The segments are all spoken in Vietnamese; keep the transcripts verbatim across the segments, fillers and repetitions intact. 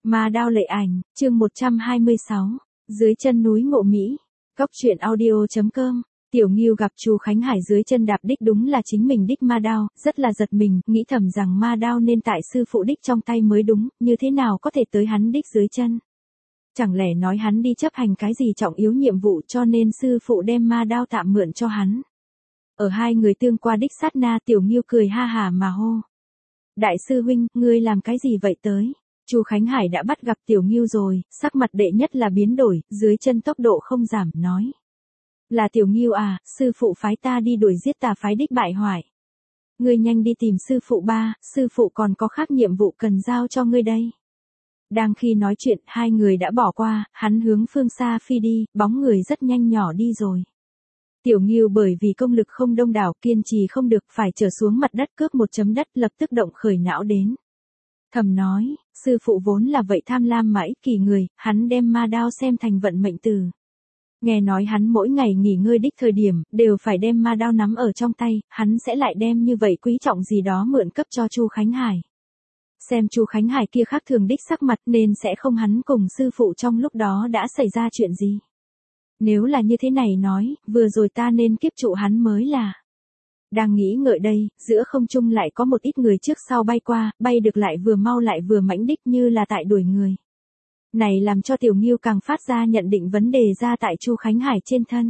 Ma đao lệ ảnh, chương một trăm hai mươi sáu, dưới chân núi Ngộ Mỹ. Góc truyện audio chấm com. Tiểu Ngưu gặp Chu Khánh Hải dưới chân đạp đích đúng là chính mình đích ma đao, rất là giật mình, nghĩ thầm rằng ma đao nên tại sư phụ đích trong tay mới đúng, như thế nào có thể tới hắn đích dưới chân. Chẳng lẽ nói hắn đi chấp hành cái gì trọng yếu nhiệm vụ cho nên sư phụ đem ma đao tạm mượn cho hắn. Ở hai người tương qua đích sát na, Tiểu Ngưu cười ha hà mà hô. Đại sư huynh, ngươi làm cái gì vậy tới? Chu Khánh Hải đã bắt gặp Tiểu Ngưu rồi, sắc mặt đệ nhất là biến đổi, dưới chân tốc độ không giảm, nói. Là Tiểu Ngưu à, sư phụ phái ta đi đuổi giết tà phái đích bại hoại. Ngươi nhanh đi tìm sư phụ ba, sư phụ còn có khác nhiệm vụ cần giao cho ngươi đây. Đang khi nói chuyện, hai người đã bỏ qua, hắn hướng phương xa phi đi, bóng người rất nhanh nhỏ đi rồi. Tiểu Ngưu bởi vì công lực không đông đảo, kiên trì không được, phải trở xuống mặt đất cướp một chấm đất, lập tức động khởi não đến. Thầm nói, sư phụ vốn là vậy tham lam mà ích kỷ người, hắn đem ma đao xem thành vận mệnh từ. Nghe nói hắn mỗi ngày nghỉ ngơi đích thời điểm, đều phải đem ma đao nắm ở trong tay, hắn sẽ lại đem như vậy quý trọng gì đó mượn cấp cho Chu Khánh Hải. Xem Chu Khánh Hải kia khác thường đích sắc mặt nên sẽ không hắn cùng sư phụ trong lúc đó đã xảy ra chuyện gì. Nếu là như thế này nói, vừa rồi ta nên kiếp trụ hắn mới là. Đang nghĩ ngợi đây, giữa không trung lại có một ít người trước sau bay qua, bay được lại vừa mau lại vừa mãnh đích như là tại đuổi người. Này làm cho Tiểu Ngưu càng phát ra nhận định vấn đề ra tại Chu Khánh Hải trên thân.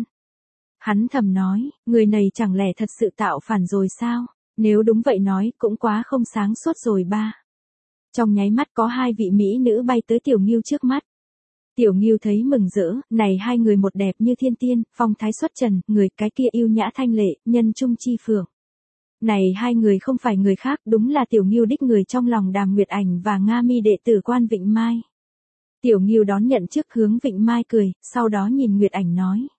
Hắn thầm nói, người này chẳng lẽ thật sự tạo phản rồi sao? Nếu đúng vậy nói, cũng quá không sáng suốt rồi ba. Trong nháy mắt có hai vị mỹ nữ bay tới Tiểu Ngưu trước mắt. Tiểu Ngưu thấy mừng rỡ, này hai người một đẹp như thiên tiên, phong thái xuất trần, người cái kia yêu nhã thanh lệ, nhân trung chi phượng. Này hai người không phải người khác, đúng là Tiểu Ngưu đích người trong lòng Đàm Nguyệt Ảnh và Nga Mi đệ tử Quan Vịnh Mai. Tiểu Ngưu đón nhận trước hướng Vịnh Mai cười, sau đó nhìn Nguyệt Ảnh nói.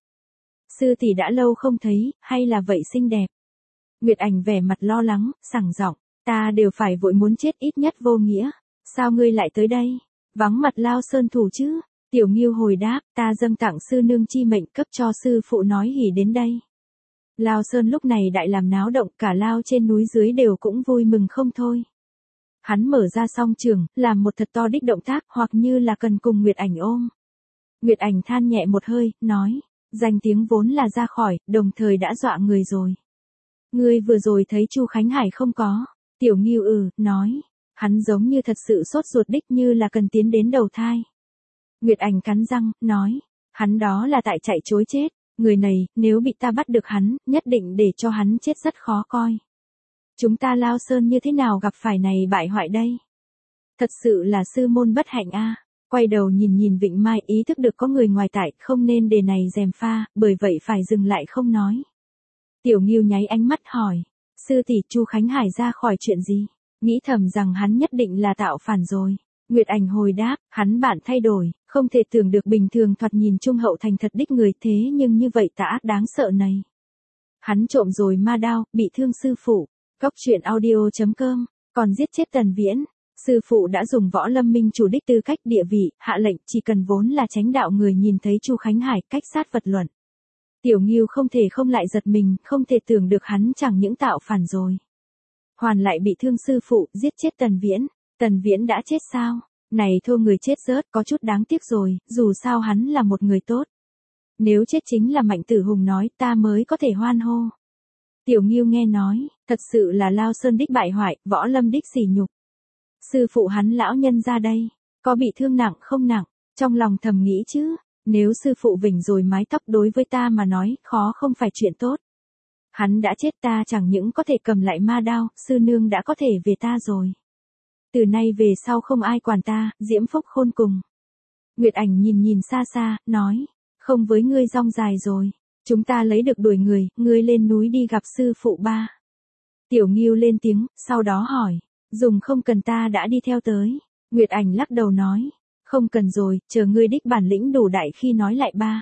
Sư tỷ đã lâu không thấy, hay là vậy xinh đẹp. Nguyệt Ảnh vẻ mặt lo lắng, sảng giọng, ta đều phải vội muốn chết ít nhất vô nghĩa. Sao ngươi lại tới đây? Vắng mặt Lao Sơn thủ chứ? Tiểu Ngưu hồi đáp, ta dâng tặng sư nương chi mệnh cấp cho sư phụ nói hỉ đến đây. Lao Sơn lúc này đại làm náo động, cả Lao trên núi dưới đều cũng vui mừng không thôi. Hắn mở ra song trường, làm một thật to đích động tác, hoặc như là cần cùng Nguyệt Ảnh ôm. Nguyệt Ảnh than nhẹ một hơi, nói, danh tiếng vốn là ra khỏi, đồng thời đã dọa người rồi. Ngươi vừa rồi thấy Chu Khánh Hải không có? Tiểu Ngưu ừ, nói, hắn giống như thật sự sốt ruột đích như là cần tiến đến đầu thai. Nguyệt Ảnh cắn răng, nói, hắn đó là tại chạy chối chết, người này, nếu bị ta bắt được hắn, nhất định để cho hắn chết rất khó coi. Chúng ta Lao Sơn như thế nào gặp phải này bại hoại đây? Thật sự là sư môn bất hạnh a. Quay đầu nhìn nhìn Vịnh Mai, ý thức được có người ngoài tại, không nên để này gièm pha, bởi vậy phải dừng lại không nói. Tiểu Ngưu nháy ánh mắt hỏi, sư tỷ Chu Khánh Hải ra khỏi chuyện gì? Nghĩ thầm rằng hắn nhất định là tạo phản rồi. Nguyệt Ảnh hồi đáp, hắn bản thay đổi, không thể tưởng được bình thường thoạt nhìn trung hậu thành thật đích người thế nhưng như vậy tà ác đáng sợ này. Hắn trộm rồi ma đao, bị thương sư phụ. Góc truyện audio chấm com, còn giết chết Tần Viễn. Sư phụ đã dùng võ lâm minh chủ đích tư cách địa vị, hạ lệnh chỉ cần vốn là chánh đạo người nhìn thấy Chu Khánh Hải cách sát vật luận. Tiểu Ngưu không thể không lại giật mình, không thể tưởng được hắn chẳng những tạo phản rồi. Hoàn lại bị thương sư phụ, giết chết Tần Viễn. Tần Viễn đã chết sao? Này thô người chết rớt, có chút đáng tiếc rồi, dù sao hắn là một người tốt. Nếu chết chính là Mạnh Tử Hùng nói, ta mới có thể hoan hô. Tiểu Ngưu nghe nói, thật sự là Lao Sơn đích bại hoại, võ lâm đích sỉ nhục. Sư phụ hắn lão nhân ra đây, có bị thương nặng không nặng, trong lòng thầm nghĩ chứ, nếu sư phụ vỉnh rồi mái tóc đối với ta mà nói, khó không phải chuyện tốt. Hắn đã chết ta chẳng những có thể cầm lại ma đao, sư nương đã có thể về ta rồi. Từ nay về sau không ai quản ta, diễm phúc khôn cùng. Nguyệt Ảnh nhìn nhìn xa xa, nói, không với ngươi rong dài rồi. Chúng ta lấy được đuổi người, ngươi lên núi đi gặp sư phụ ba. Tiểu Ngưu lên tiếng, sau đó hỏi, dùng không cần ta đã đi theo tới. Nguyệt Ảnh lắc đầu nói, không cần rồi, chờ ngươi đích bản lĩnh đủ đại khi nói lại ba.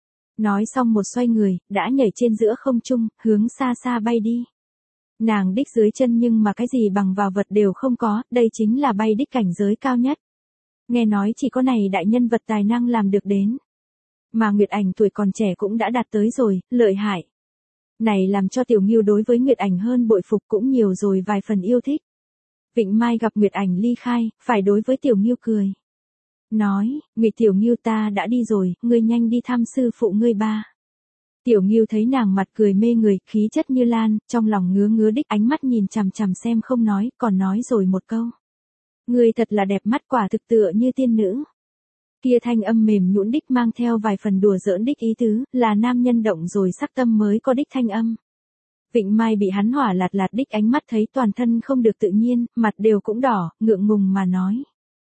Nói xong một xoay người, đã nhảy trên giữa không trung, hướng xa xa bay đi. Nàng đích dưới chân nhưng mà cái gì bằng vào vật đều không có, đây chính là bay đích cảnh giới cao nhất. Nghe nói chỉ có này đại nhân vật tài năng làm được đến. Mà Nguyệt Ảnh tuổi còn trẻ cũng đã đạt tới rồi, lợi hại. Này làm cho Tiểu Ngưu đối với Nguyệt Ảnh hơn bội phục cũng nhiều rồi vài phần yêu thích. Vịnh Mai gặp Nguyệt Ảnh ly khai, phải đối với Tiểu Ngưu cười. nói, Ngụy Tiểu Ngưu ta đã đi rồi, ngươi nhanh đi thăm sư phụ ngươi ba. Tiểu Ngưu thấy nàng mặt cười mê người, khí chất như lan, trong lòng ngứa ngứa đích ánh mắt nhìn chằm chằm xem không nói, còn nói rồi một câu. Ngươi thật là đẹp mắt quả thực tựa như tiên nữ. Kia thanh âm mềm nhũn đích mang theo vài phần đùa giỡn đích ý tứ, là nam nhân động rồi sắc tâm mới có đích thanh âm. Vịnh Mai bị hắn hỏa lạt lạt đích ánh mắt thấy toàn thân không được tự nhiên, mặt đều cũng đỏ, ngượng ngùng mà nói.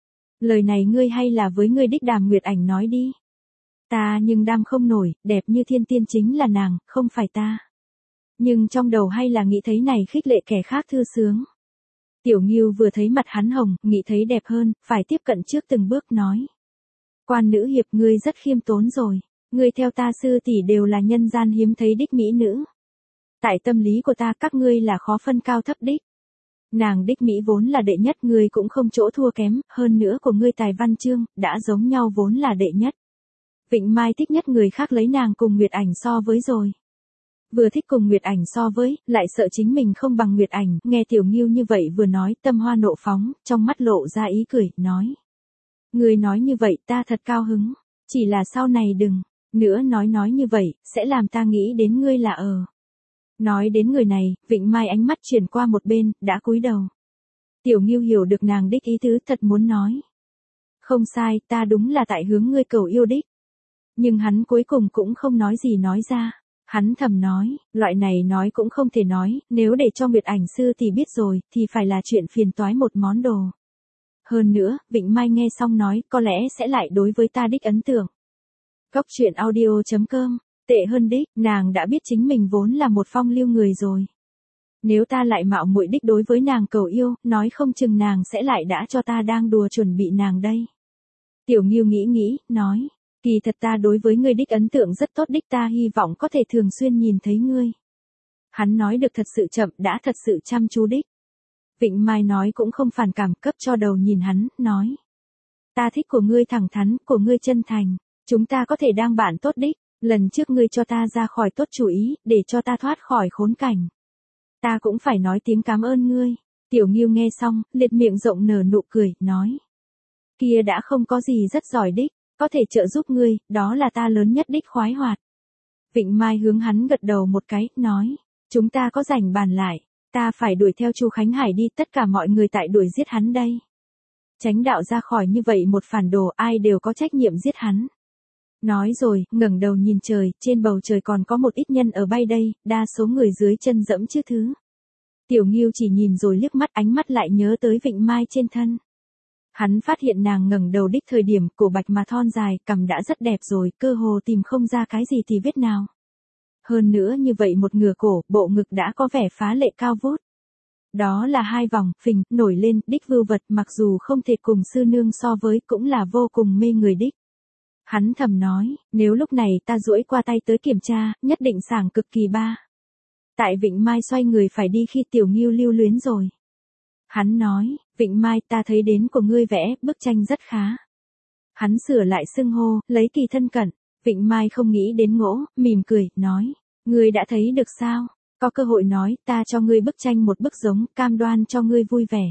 Lời này ngươi hay là với ngươi đích Đàm Nguyệt Ảnh nói đi. Ta nhưng đam không nổi, đẹp như thiên tiên chính là nàng, không phải ta. Nhưng trong đầu hay là nghĩ thấy này khích lệ kẻ khác thư sướng. Tiểu Ngưu vừa thấy mặt hắn hồng, nghĩ thấy đẹp hơn, phải tiếp cận trước từng bước nói. Quan nữ hiệp ngươi rất khiêm tốn rồi, ngươi theo ta sư tỷ đều là nhân gian hiếm thấy đích mỹ nữ. Tại tâm lý của ta các ngươi là khó phân cao thấp đích. Nàng đích mỹ vốn là đệ nhất, ngươi cũng không chỗ thua kém, hơn nữa của ngươi tài văn chương, đã giống nhau vốn là đệ nhất. Vịnh Mai thích nhất người khác lấy nàng cùng Nguyệt Ảnh so với rồi. Vừa thích cùng Nguyệt Ảnh so với, lại sợ chính mình không bằng Nguyệt Ảnh, nghe Tiểu Ngưu như vậy vừa nói tâm hoa nộ phóng, trong mắt lộ ra ý cười, nói. Ngươi nói như vậy ta thật cao hứng, chỉ là sau này đừng, nữa nói nói như vậy, sẽ làm ta nghĩ đến ngươi là ở. Nói đến người này, Vịnh Mai ánh mắt chuyển qua một bên, đã cúi đầu. Tiểu Ngưu hiểu được nàng đích ý tứ thật muốn nói. Không sai, ta đúng là tại hướng ngươi cầu yêu đích. Nhưng hắn cuối cùng cũng không nói gì nói ra. Hắn thầm nói, loại này nói cũng không thể nói, nếu để cho Nguyệt Ảnh sư thì biết rồi, thì phải là chuyện phiền toái một món đồ. Hơn nữa, Vịnh Mai nghe xong nói, có lẽ sẽ lại đối với ta đích ấn tượng. Cốc truyện audio chấm com, tệ hơn đích, nàng đã biết chính mình vốn là một phong lưu người rồi. Nếu ta lại mạo muội đích đối với nàng cầu yêu, nói không chừng nàng sẽ lại đã cho ta đang đùa chuẩn bị nàng đây. Tiểu Ngưu nghĩ nghĩ, nói. Kỳ thật ta đối với ngươi đích ấn tượng rất tốt đích, ta hy vọng có thể thường xuyên nhìn thấy ngươi. Hắn nói được thật sự chậm, đã thật sự chăm chú đích. Vịnh Mai nói cũng không phản cảm, cấp cho đầu nhìn hắn, nói. Ta thích của ngươi thẳng thắn, của ngươi chân thành, chúng ta có thể đang bạn tốt đích, lần trước ngươi cho ta ra khỏi tốt chủ ý, để cho ta thoát khỏi khốn cảnh. Ta cũng phải nói tiếng cảm ơn ngươi. Tiểu Ngưu nghe xong, liệt miệng rộng nở nụ cười, nói. Kia đã không có gì rất giỏi đích. Có thể trợ giúp ngươi, đó là ta lớn nhất đích khoái hoạt. Vịnh Mai hướng hắn gật đầu một cái, nói, chúng ta có rảnh bàn lại, ta phải đuổi theo Chu Khánh Hải đi, tất cả mọi người tại đuổi giết hắn đây. Chánh đạo ra khỏi như vậy một phản đồ, ai đều có trách nhiệm giết hắn. Nói rồi, ngẩng đầu nhìn trời, trên bầu trời còn có một ít nhân ở bay đây, đa số người dưới chân dẫm chứ thứ. Tiểu Ngưu chỉ nhìn rồi liếc mắt, ánh mắt lại nhớ tới Vịnh Mai trên thân. Hắn phát hiện nàng ngẩng đầu đích thời điểm, cổ bạch mà thon dài, cằm đã rất đẹp rồi, cơ hồ tìm không ra cái gì thì vết nào. Hơn nữa như vậy một ngửa cổ, bộ ngực đã có vẻ phá lệ cao vút. Đó là hai vòng, phình, nổi lên, đích vưu vật, mặc dù không thể cùng sư nương so với, cũng là vô cùng mê người đích. Hắn thầm nói, nếu lúc này ta duỗi qua tay tới kiểm tra, nhất định sảng cực kỳ ba. Tại Vịnh Mai xoay người phải đi khi Tiểu Ngưu lưu luyến rồi. Hắn nói, Vịnh Mai ta thấy đến của ngươi vẽ, bức tranh rất khá. Hắn sửa lại xưng hô, lấy kỳ thân cận. Vịnh Mai không nghĩ đến ngỗ, mỉm cười, nói. Ngươi đã thấy được sao? Có cơ hội nói, ta cho ngươi bức tranh một bức giống, cam đoan cho ngươi vui vẻ.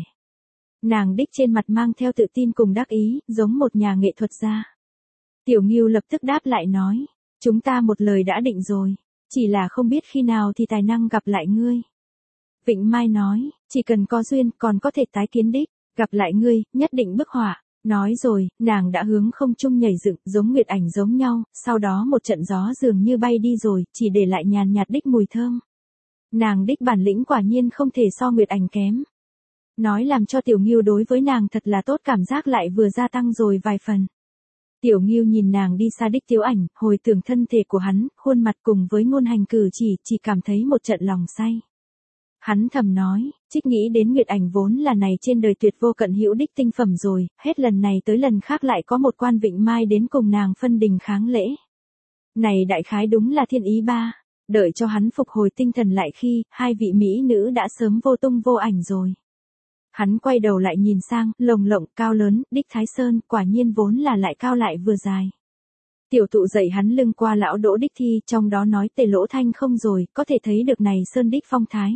Nàng đích trên mặt mang theo tự tin cùng đắc ý, giống một nhà nghệ thuật gia. Tiểu Ngưu lập tức đáp lại nói. Chúng ta một lời đã định rồi. Chỉ là không biết khi nào thì tài năng gặp lại ngươi. Vịnh Mai nói, chỉ cần có duyên còn có thể tái kiến đích, gặp lại ngươi, nhất định bức họa. Nói rồi, nàng đã hướng không trung nhảy dựng, giống Nguyệt Ảnh giống nhau, sau đó một trận gió dường như bay đi rồi, chỉ để lại nhàn nhạt đích mùi thơm. Nàng đích bản lĩnh quả nhiên không thể so Nguyệt Ảnh kém. Nói làm cho Tiểu Ngưu đối với nàng thật là tốt, cảm giác lại vừa gia tăng rồi vài phần. Tiểu Ngưu nhìn nàng đi xa đích Tiếu Ảnh, hồi tưởng thân thể của hắn, khuôn mặt cùng với ngôn hành cử chỉ, chỉ cảm thấy một trận lòng say. Hắn thầm nói, trích nghĩ đến Nguyệt Ảnh vốn là này trên đời tuyệt vô cận hữu đích tinh phẩm rồi, hết lần này tới lần khác lại có một quan Vịnh Mai đến cùng nàng phân đình kháng lễ. Này đại khái đúng là thiên ý ba, đợi cho hắn phục hồi tinh thần lại khi, hai vị mỹ nữ đã sớm vô tung vô ảnh rồi. Hắn quay đầu lại nhìn sang, lồng lộng, cao lớn, đích Thái Sơn, quả nhiên vốn là lại cao lại vừa dài. Tiểu tụ dậy hắn lưng qua lão Đỗ đích thi, trong đó nói tề lỗ thanh không rồi, có thể thấy được này Sơn đích phong thái.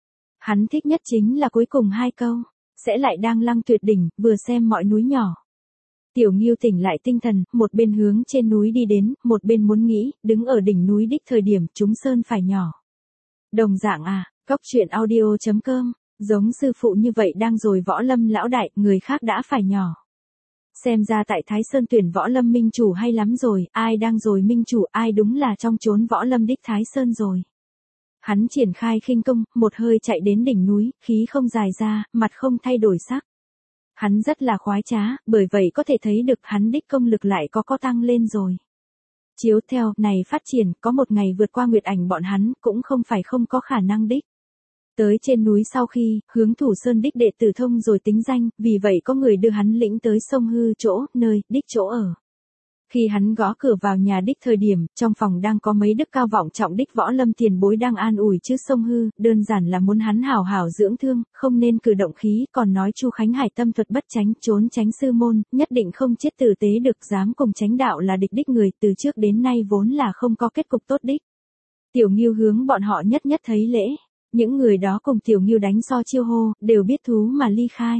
Hắn thích nhất chính là cuối cùng hai câu, sẽ lại đang lăng tuyệt đỉnh, vừa xem mọi núi nhỏ. Tiểu Ngưu tỉnh lại tinh thần, một bên hướng trên núi đi đến, một bên muốn nghĩ, đứng ở đỉnh núi đích thời điểm chúng sơn phải nhỏ. Đồng dạng à, Cóc truyện audio chấm com, giống sư phụ như vậy đang rồi võ lâm lão đại, người khác đã phải nhỏ. Xem ra tại Thái Sơn tuyển võ lâm minh chủ hay lắm rồi, ai đang rồi minh chủ, ai đúng là trong chốn võ lâm đích Thái Sơn rồi. Hắn triển khai khinh công, một hơi chạy đến đỉnh núi, khí không dài ra, mặt không thay đổi sắc. Hắn rất là khoái trá, bởi vậy có thể thấy được hắn đích công lực lại có có tăng lên rồi. Chiếu theo, này phát triển, có một ngày vượt qua Nguyệt Ảnh bọn hắn, cũng không phải không có khả năng đích. Tới trên núi sau khi, hướng Thủ Sơn đích đệ tử thông rồi tính danh, vì vậy có người đưa hắn lĩnh tới sông Hư chỗ, nơi, đích chỗ ở. Khi hắn gõ cửa vào nhà đích thời điểm, trong phòng đang có mấy đức cao vọng trọng đích võ lâm tiền bối đang an ủi chứ sông Hư, đơn giản là muốn hắn hảo hảo dưỡng thương, không nên cử động khí, còn nói Chu Khánh Hải tâm thuật bất tránh, trốn tránh sư môn, nhất định không chết tử tế được, dám cùng tránh đạo là địch đích người, từ trước đến nay vốn là không có kết cục tốt đích. Tiểu Ngưu hướng bọn họ nhất nhất thấy lễ, những người đó cùng Tiểu Ngưu đánh so chiêu hô, đều biết thú mà ly khai.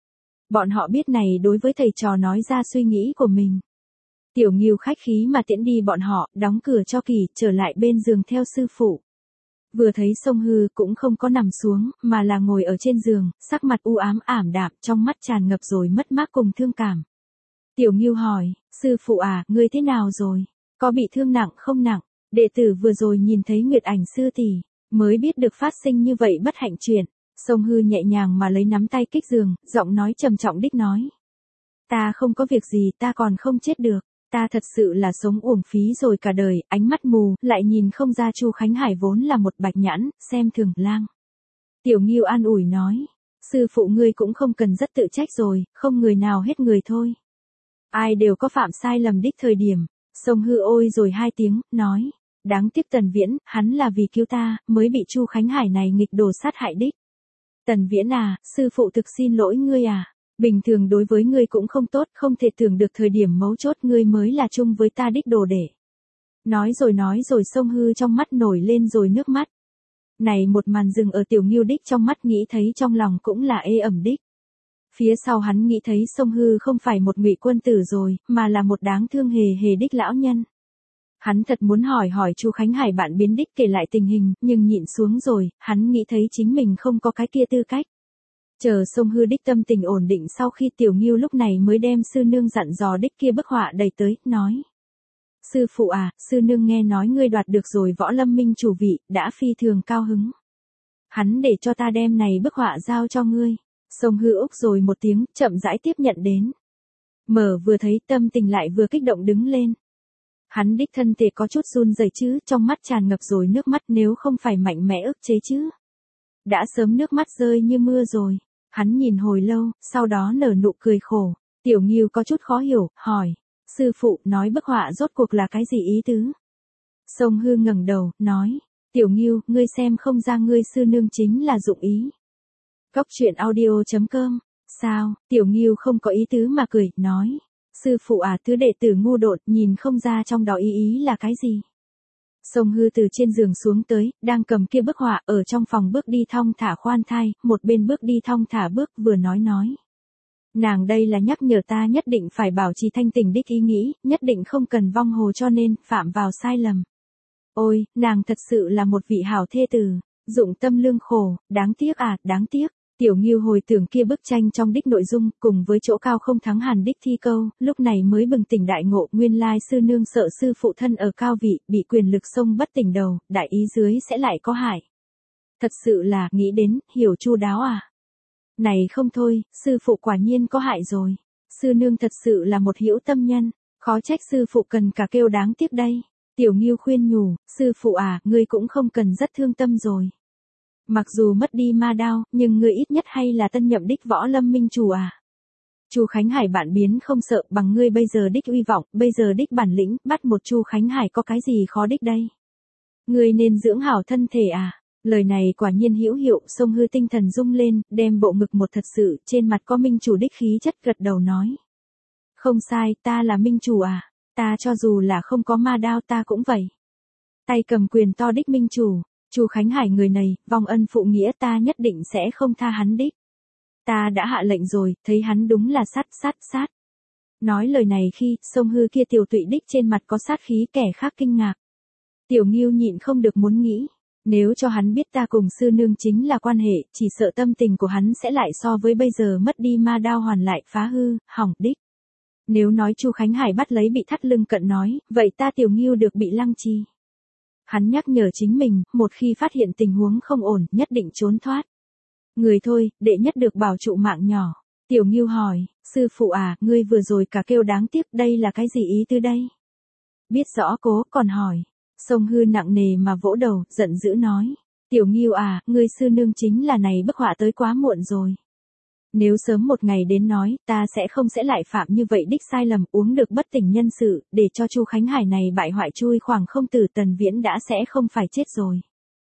Bọn họ biết này đối với thầy trò nói ra suy nghĩ của mình. Tiểu Ngưu khách khí mà tiễn đi bọn họ, đóng cửa cho kỳ, trở lại bên giường theo sư phụ. Vừa thấy sông Hư cũng không có nằm xuống, mà là ngồi ở trên giường, sắc mặt u ám ảm đạm, trong mắt tràn ngập rồi mất mát cùng thương cảm. Tiểu Ngưu hỏi, sư phụ à, ngươi thế nào rồi? Có bị thương nặng không nặng? Đệ tử vừa rồi nhìn thấy Nguyệt Ảnh sư tỷ, mới biết được phát sinh như vậy bất hạnh chuyện. Sông Hư nhẹ nhàng mà lấy nắm tay kích giường, giọng nói trầm trọng đích nói. Ta không có việc gì, ta còn không chết được. Ta thật sự là sống uổng phí rồi cả đời, ánh mắt mù, lại nhìn không ra Chu Khánh Hải vốn là một bạch nhãn, xem thường lang. Tiểu Ngưu an ủi nói, sư phụ ngươi cũng không cần rất tự trách rồi, không người nào hết người thôi. Ai đều có phạm sai lầm đích thời điểm. Sông Hư ôi rồi hai tiếng, nói, đáng tiếc Tần Viễn, hắn là vì cứu ta, mới bị Chu Khánh Hải này nghịch đồ sát hại đích. Tần Viễn à, sư phụ thực xin lỗi ngươi à. Bình thường đối với ngươi cũng không tốt, không thể tưởng được thời điểm mấu chốt ngươi mới là chung với ta đích đồ để. Nói rồi nói rồi sông Hư trong mắt nổi lên rồi nước mắt. Này một màn dừng ở Tiểu Ngưu đích trong mắt nghĩ thấy trong lòng cũng là ê ẩm đích. Phía sau hắn nghĩ thấy sông Hư không phải một ngụy quân tử rồi, mà là một đáng thương hề hề đích lão nhân. Hắn thật muốn hỏi hỏi Chu Khánh Hải bạn biến đích kể lại tình hình, nhưng nhịn xuống rồi, hắn nghĩ thấy chính mình không có cái kia tư cách. Chờ sông Hư đích tâm tình ổn định sau khi Tiểu Ngưu lúc này mới đem sư nương dặn dò đích kia bức họa đầy tới, nói. Sư phụ à, sư nương nghe nói ngươi đoạt được rồi võ lâm minh chủ vị, đã phi thường cao hứng. Hắn để cho ta đem này bức họa giao cho ngươi. Sông Hư úc rồi một tiếng, chậm rãi tiếp nhận đến. Mở vừa thấy tâm tình lại vừa kích động đứng lên. Hắn đích thân thể có chút run rẩy chứ, trong mắt tràn ngập rồi nước mắt nếu không phải mạnh mẽ ức chế chứ. Đã sớm nước mắt rơi như mưa rồi. Hắn nhìn hồi lâu, sau đó nở nụ cười khổ. Tiểu Ngưu có chút khó hiểu, hỏi. Sư phụ nói bức họa rốt cuộc là cái gì ý tứ? Sông Hư ngẩng đầu, nói. Tiểu Ngưu, ngươi xem không ra ngươi sư nương chính là dụng ý. Cóc truyện audio chấm com. Sao, Tiểu Ngưu không có ý tứ mà cười, nói. Sư phụ à, thứ đệ tử ngu đột, nhìn không ra trong đó ý ý là cái gì. Sông Hư từ trên giường xuống tới, đang cầm kia bức họa ở trong phòng bước đi thong thả khoan thai, một bên bước đi thong thả bước vừa nói nói. Nàng đây là nhắc nhở ta nhất định phải bảo trì thanh tỉnh đích ý nghĩ, nhất định không cần vong hồ cho nên, phạm vào sai lầm. Ôi, nàng thật sự là một vị hảo thê tử, dụng tâm lương khổ, đáng tiếc à, đáng tiếc. Tiểu Ngưu hồi tưởng kia bức tranh trong đích nội dung, cùng với chỗ cao không thắng hàn đích thi câu, lúc này mới bừng tỉnh đại ngộ, nguyên lai sư nương sợ sư phụ thân ở cao vị, bị quyền lực xông bất tỉnh đầu, đại ý dưới sẽ lại có hại. Thật sự là, nghĩ đến, hiểu chu đáo à. Này không thôi, sư phụ quả nhiên có hại rồi. Sư nương thật sự là một hữu tâm nhân, khó trách sư phụ cần cả kêu đáng tiếc đây. Tiểu Ngưu khuyên nhủ, sư phụ à, ngươi cũng không cần rất thương tâm rồi. Mặc dù mất đi ma đao, nhưng ngươi ít nhất hay là tân nhậm đích võ lâm minh chủ à. Chu Khánh Hải bạn biến không sợ bằng ngươi bây giờ đích uy vọng, bây giờ đích bản lĩnh, bắt một Chu Khánh Hải có cái gì khó đích đây. Ngươi nên dưỡng hảo thân thể à. Lời này quả nhiên hữu hiệu, Sông Hư tinh thần rung lên, đem bộ ngực một thật sự, trên mặt có minh chủ đích khí chất gật đầu nói. Không sai, ta là minh chủ à, ta cho dù là không có ma đao ta cũng vậy. Tay cầm quyền to đích minh chủ, Chu Khánh Hải người này, vong ân phụ nghĩa ta nhất định sẽ không tha hắn đích. Ta đã hạ lệnh rồi, thấy hắn đúng là sát sát sát. Nói lời này khi, Sông Hư kia tiểu tụy đích trên mặt có sát khí, kẻ khác kinh ngạc. Tiểu Ngưu nhịn không được muốn nghĩ, nếu cho hắn biết ta cùng sư nương chính là quan hệ, chỉ sợ tâm tình của hắn sẽ lại so với bây giờ mất đi ma đao hoàn lại phá hư, hỏng đích. Nếu nói Chu Khánh Hải bắt lấy bị thắt lưng cận nói, vậy ta Tiểu Ngưu được bị lăng trì. Hắn nhắc nhở chính mình, một khi phát hiện tình huống không ổn, nhất định trốn thoát. Người thôi, đệ nhất được bảo trụ mạng nhỏ. Tiểu Ngưu hỏi, sư phụ à, ngươi vừa rồi cả kêu đáng tiếc, đây là cái gì ý tư đây? Biết rõ cố, còn hỏi. Sông Hư nặng nề mà vỗ đầu, giận dữ nói. Tiểu Ngưu à, ngươi sư nương chính là này bức họa tới quá muộn rồi. Nếu sớm một ngày đến nói, ta sẽ không sẽ lại phạm như vậy đích sai lầm, uống được bất tỉnh nhân sự, để cho Chu Khánh Hải này bại hoại chui khoảng không tử Tần Viễn đã sẽ không phải chết rồi.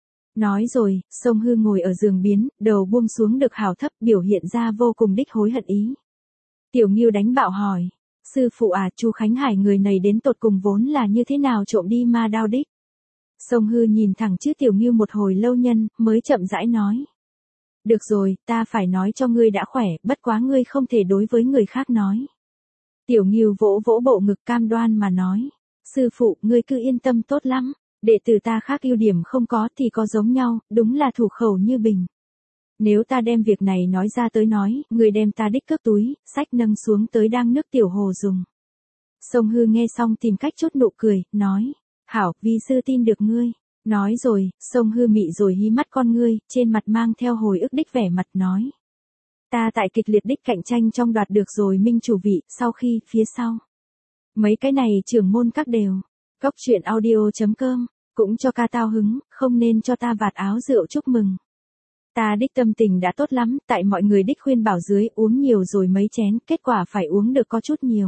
Nói rồi, Sông Hư ngồi ở giường biến, đầu buông xuống được hào thấp, biểu hiện ra vô cùng đích hối hận ý. Tiểu Ngưu đánh bạo hỏi, sư phụ à, Chu Khánh Hải người này đến tột cùng vốn là như thế nào trộm đi ma đao đích? Sông Hư nhìn thẳng chứ Tiểu Ngưu một hồi lâu nhân, mới chậm rãi nói. Được rồi, ta phải nói cho ngươi đã khỏe, bất quá ngươi không thể đối với người khác nói. Tiểu Ngưu vỗ vỗ bộ ngực cam đoan mà nói. Sư phụ, ngươi cứ yên tâm tốt lắm. Đệ tử ta khác ưu điểm không có thì có giống nhau, đúng là thủ khẩu như bình. Nếu ta đem việc này nói ra tới nói, ngươi đem ta đích cước túi, sách nâng xuống tới đang nước tiểu hồ dùng. Sông Hư nghe xong tìm cách chốt nụ cười, nói. Hảo, vi sư tin được ngươi. Nói rồi, Sông Hư mị rồi hí mắt con ngươi, trên mặt mang theo hồi ức đích vẻ mặt nói. Ta tại kịch liệt đích cạnh tranh trong đoạt được rồi minh chủ vị, sau khi, phía sau. Mấy cái này trưởng môn các đều. Góc truyện audio chấm com, cũng cho ca tao hứng, không nên cho ta vạt áo rượu chúc mừng. Ta đích tâm tình đã tốt lắm, tại mọi người đích khuyên bảo dưới uống nhiều rồi mấy chén, kết quả phải uống được có chút nhiều.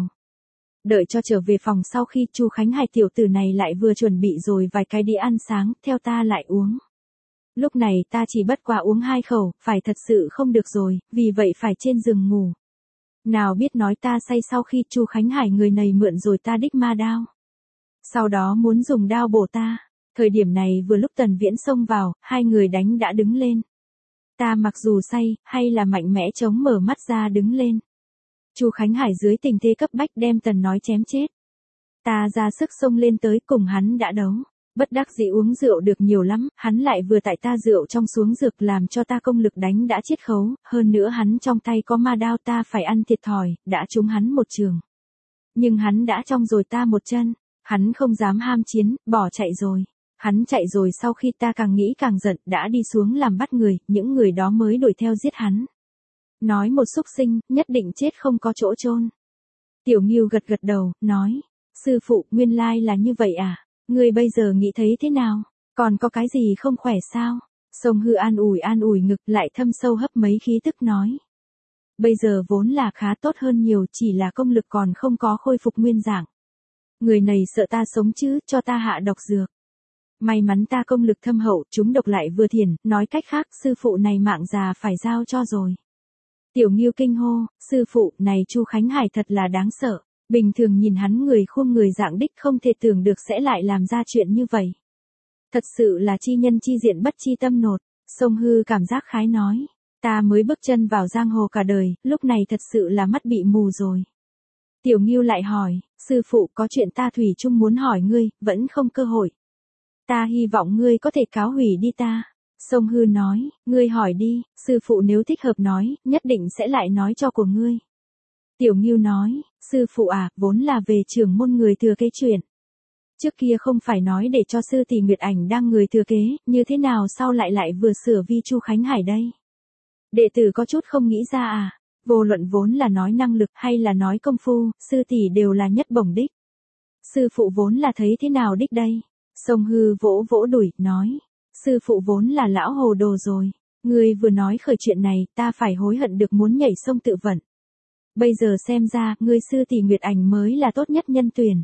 Đợi cho trở về phòng sau khi Chu Khánh Hải tiểu tử này lại vừa chuẩn bị rồi vài cái đi ăn sáng, theo ta lại uống. Lúc này ta chỉ bất quá uống hai khẩu, phải thật sự không được rồi, vì vậy phải trên giường ngủ. Nào biết nói ta say sau khi Chu Khánh Hải người này mượn rồi ta đích ma đao. Sau đó muốn dùng đao bổ ta. Thời điểm này vừa lúc Tần Viễn xông vào, hai người đánh đã đứng lên. Ta mặc dù say, hay là mạnh mẽ chống mở mắt ra đứng lên. Chu Khánh Hải dưới tình thế cấp bách đem Tần nói chém chết. Ta ra sức xông lên tới cùng hắn đã đấu. Bất đắc dĩ uống rượu được nhiều lắm, hắn lại vừa tại ta rượu trong xuống dược làm cho ta công lực đánh đã chiết khấu, hơn nữa hắn trong tay có ma đao ta phải ăn thiệt thòi, đã trúng hắn một trường. Nhưng hắn đã trong rồi ta một chân, hắn không dám ham chiến, bỏ chạy rồi. Hắn chạy rồi sau khi ta càng nghĩ càng giận, đã đi xuống làm bắt người, những người đó mới đuổi theo giết hắn. Nói một súc sinh, nhất định chết không có chỗ chôn. Tiểu Ngưu gật gật đầu, nói, sư phụ, nguyên lai là như vậy à, ngươi bây giờ nghĩ thấy thế nào, còn có cái gì không khỏe sao? Sông Hư an ủi an ủi ngực lại thâm sâu hấp mấy khí tức nói. Bây giờ vốn là khá tốt hơn nhiều, chỉ là công lực còn không có khôi phục nguyên dạng. Người này sợ ta sống chứ, cho ta hạ độc dược. May mắn ta công lực thâm hậu, chúng độc lại vừa thiền, nói cách khác, sư phụ này mạng già phải giao cho rồi. Tiểu Ngưu kinh hô, sư phụ, này Chu Khánh Hải thật là đáng sợ, bình thường nhìn hắn người khuôn người dạng đích không thể tưởng được sẽ lại làm ra chuyện như vậy. Thật sự là chi nhân chi diện bất chi tâm nột, Sông Hư cảm giác khái nói, ta mới bước chân vào giang hồ cả đời, lúc này thật sự là mắt bị mù rồi. Tiểu Ngưu lại hỏi, sư phụ có chuyện ta thủy chung muốn hỏi ngươi, vẫn không cơ hội. Ta hy vọng ngươi có thể cáo hủy đi ta. Sông Hư nói, ngươi hỏi đi, sư phụ nếu thích hợp nói, nhất định sẽ lại nói cho của ngươi. Tiểu Ngưu nói, sư phụ à, vốn là về trưởng môn người thừa kế chuyện. Trước kia không phải nói để cho sư tỷ Nguyệt Ảnh đang người thừa kế, như thế nào sau lại lại vừa sửa vi Chu Khánh Hải đây? Đệ tử có chút không nghĩ ra à, vô luận vốn là nói năng lực hay là nói công phu, sư tỷ đều là nhất bổng đích. Sư phụ vốn là thấy thế nào đích đây? Sông Hư vỗ vỗ đùi, nói, sư phụ vốn là lão hồ đồ rồi, ngươi vừa nói khởi chuyện này, ta phải hối hận được muốn nhảy sông tự vận. Bây giờ xem ra, ngươi sư tỷ Nguyệt Ảnh mới là tốt nhất nhân tuyển.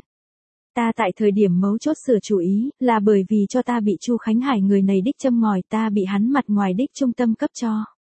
Ta tại thời điểm mấu chốt sửa chủ ý, là bởi vì cho ta bị Chu Khánh Hải người này đích châm ngòi, ta bị hắn mặt ngoài đích trung tâm cấp cho.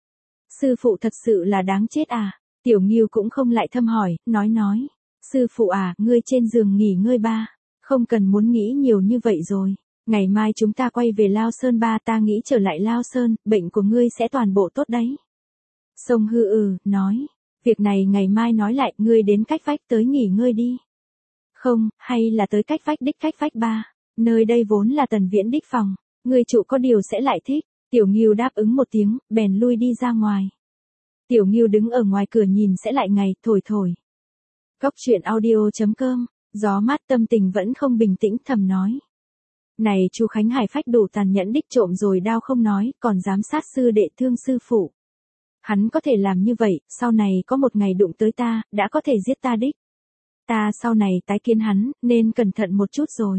Sư phụ thật sự là đáng chết à? Tiểu Ngưu cũng không lại thâm hỏi, nói nói, sư phụ à, ngươi trên giường nghỉ ngơi ba. Không cần muốn nghĩ nhiều như vậy rồi. Ngày mai chúng ta quay về Lao Sơn ba, ta nghĩ trở lại Lao Sơn, bệnh của ngươi sẽ toàn bộ tốt đấy. Sông Hư ừ, nói. Việc này ngày mai nói lại, ngươi đến cách vách tới nghỉ ngơi đi. Không, hay là tới cách vách đích cách vách ba. Nơi đây vốn là Tần Viễn đích phòng, ngươi trụ có điều sẽ lại thích. Tiểu Ngưu đáp ứng một tiếng, bèn lui đi ra ngoài. Tiểu Ngưu đứng ở ngoài cửa nhìn sẽ lại ngày, thổi thổi. Góc truyện audio chấm com, gió mát tâm tình vẫn không bình tĩnh thầm nói. Này chú Khánh Hải phách đủ tàn nhẫn đích trộm rồi đao không nói, còn dám sát sư đệ thương sư phụ. Hắn có thể làm như vậy, sau này có một ngày đụng tới ta, đã có thể giết ta đích. Ta sau này tái kiến hắn, nên cẩn thận một chút rồi.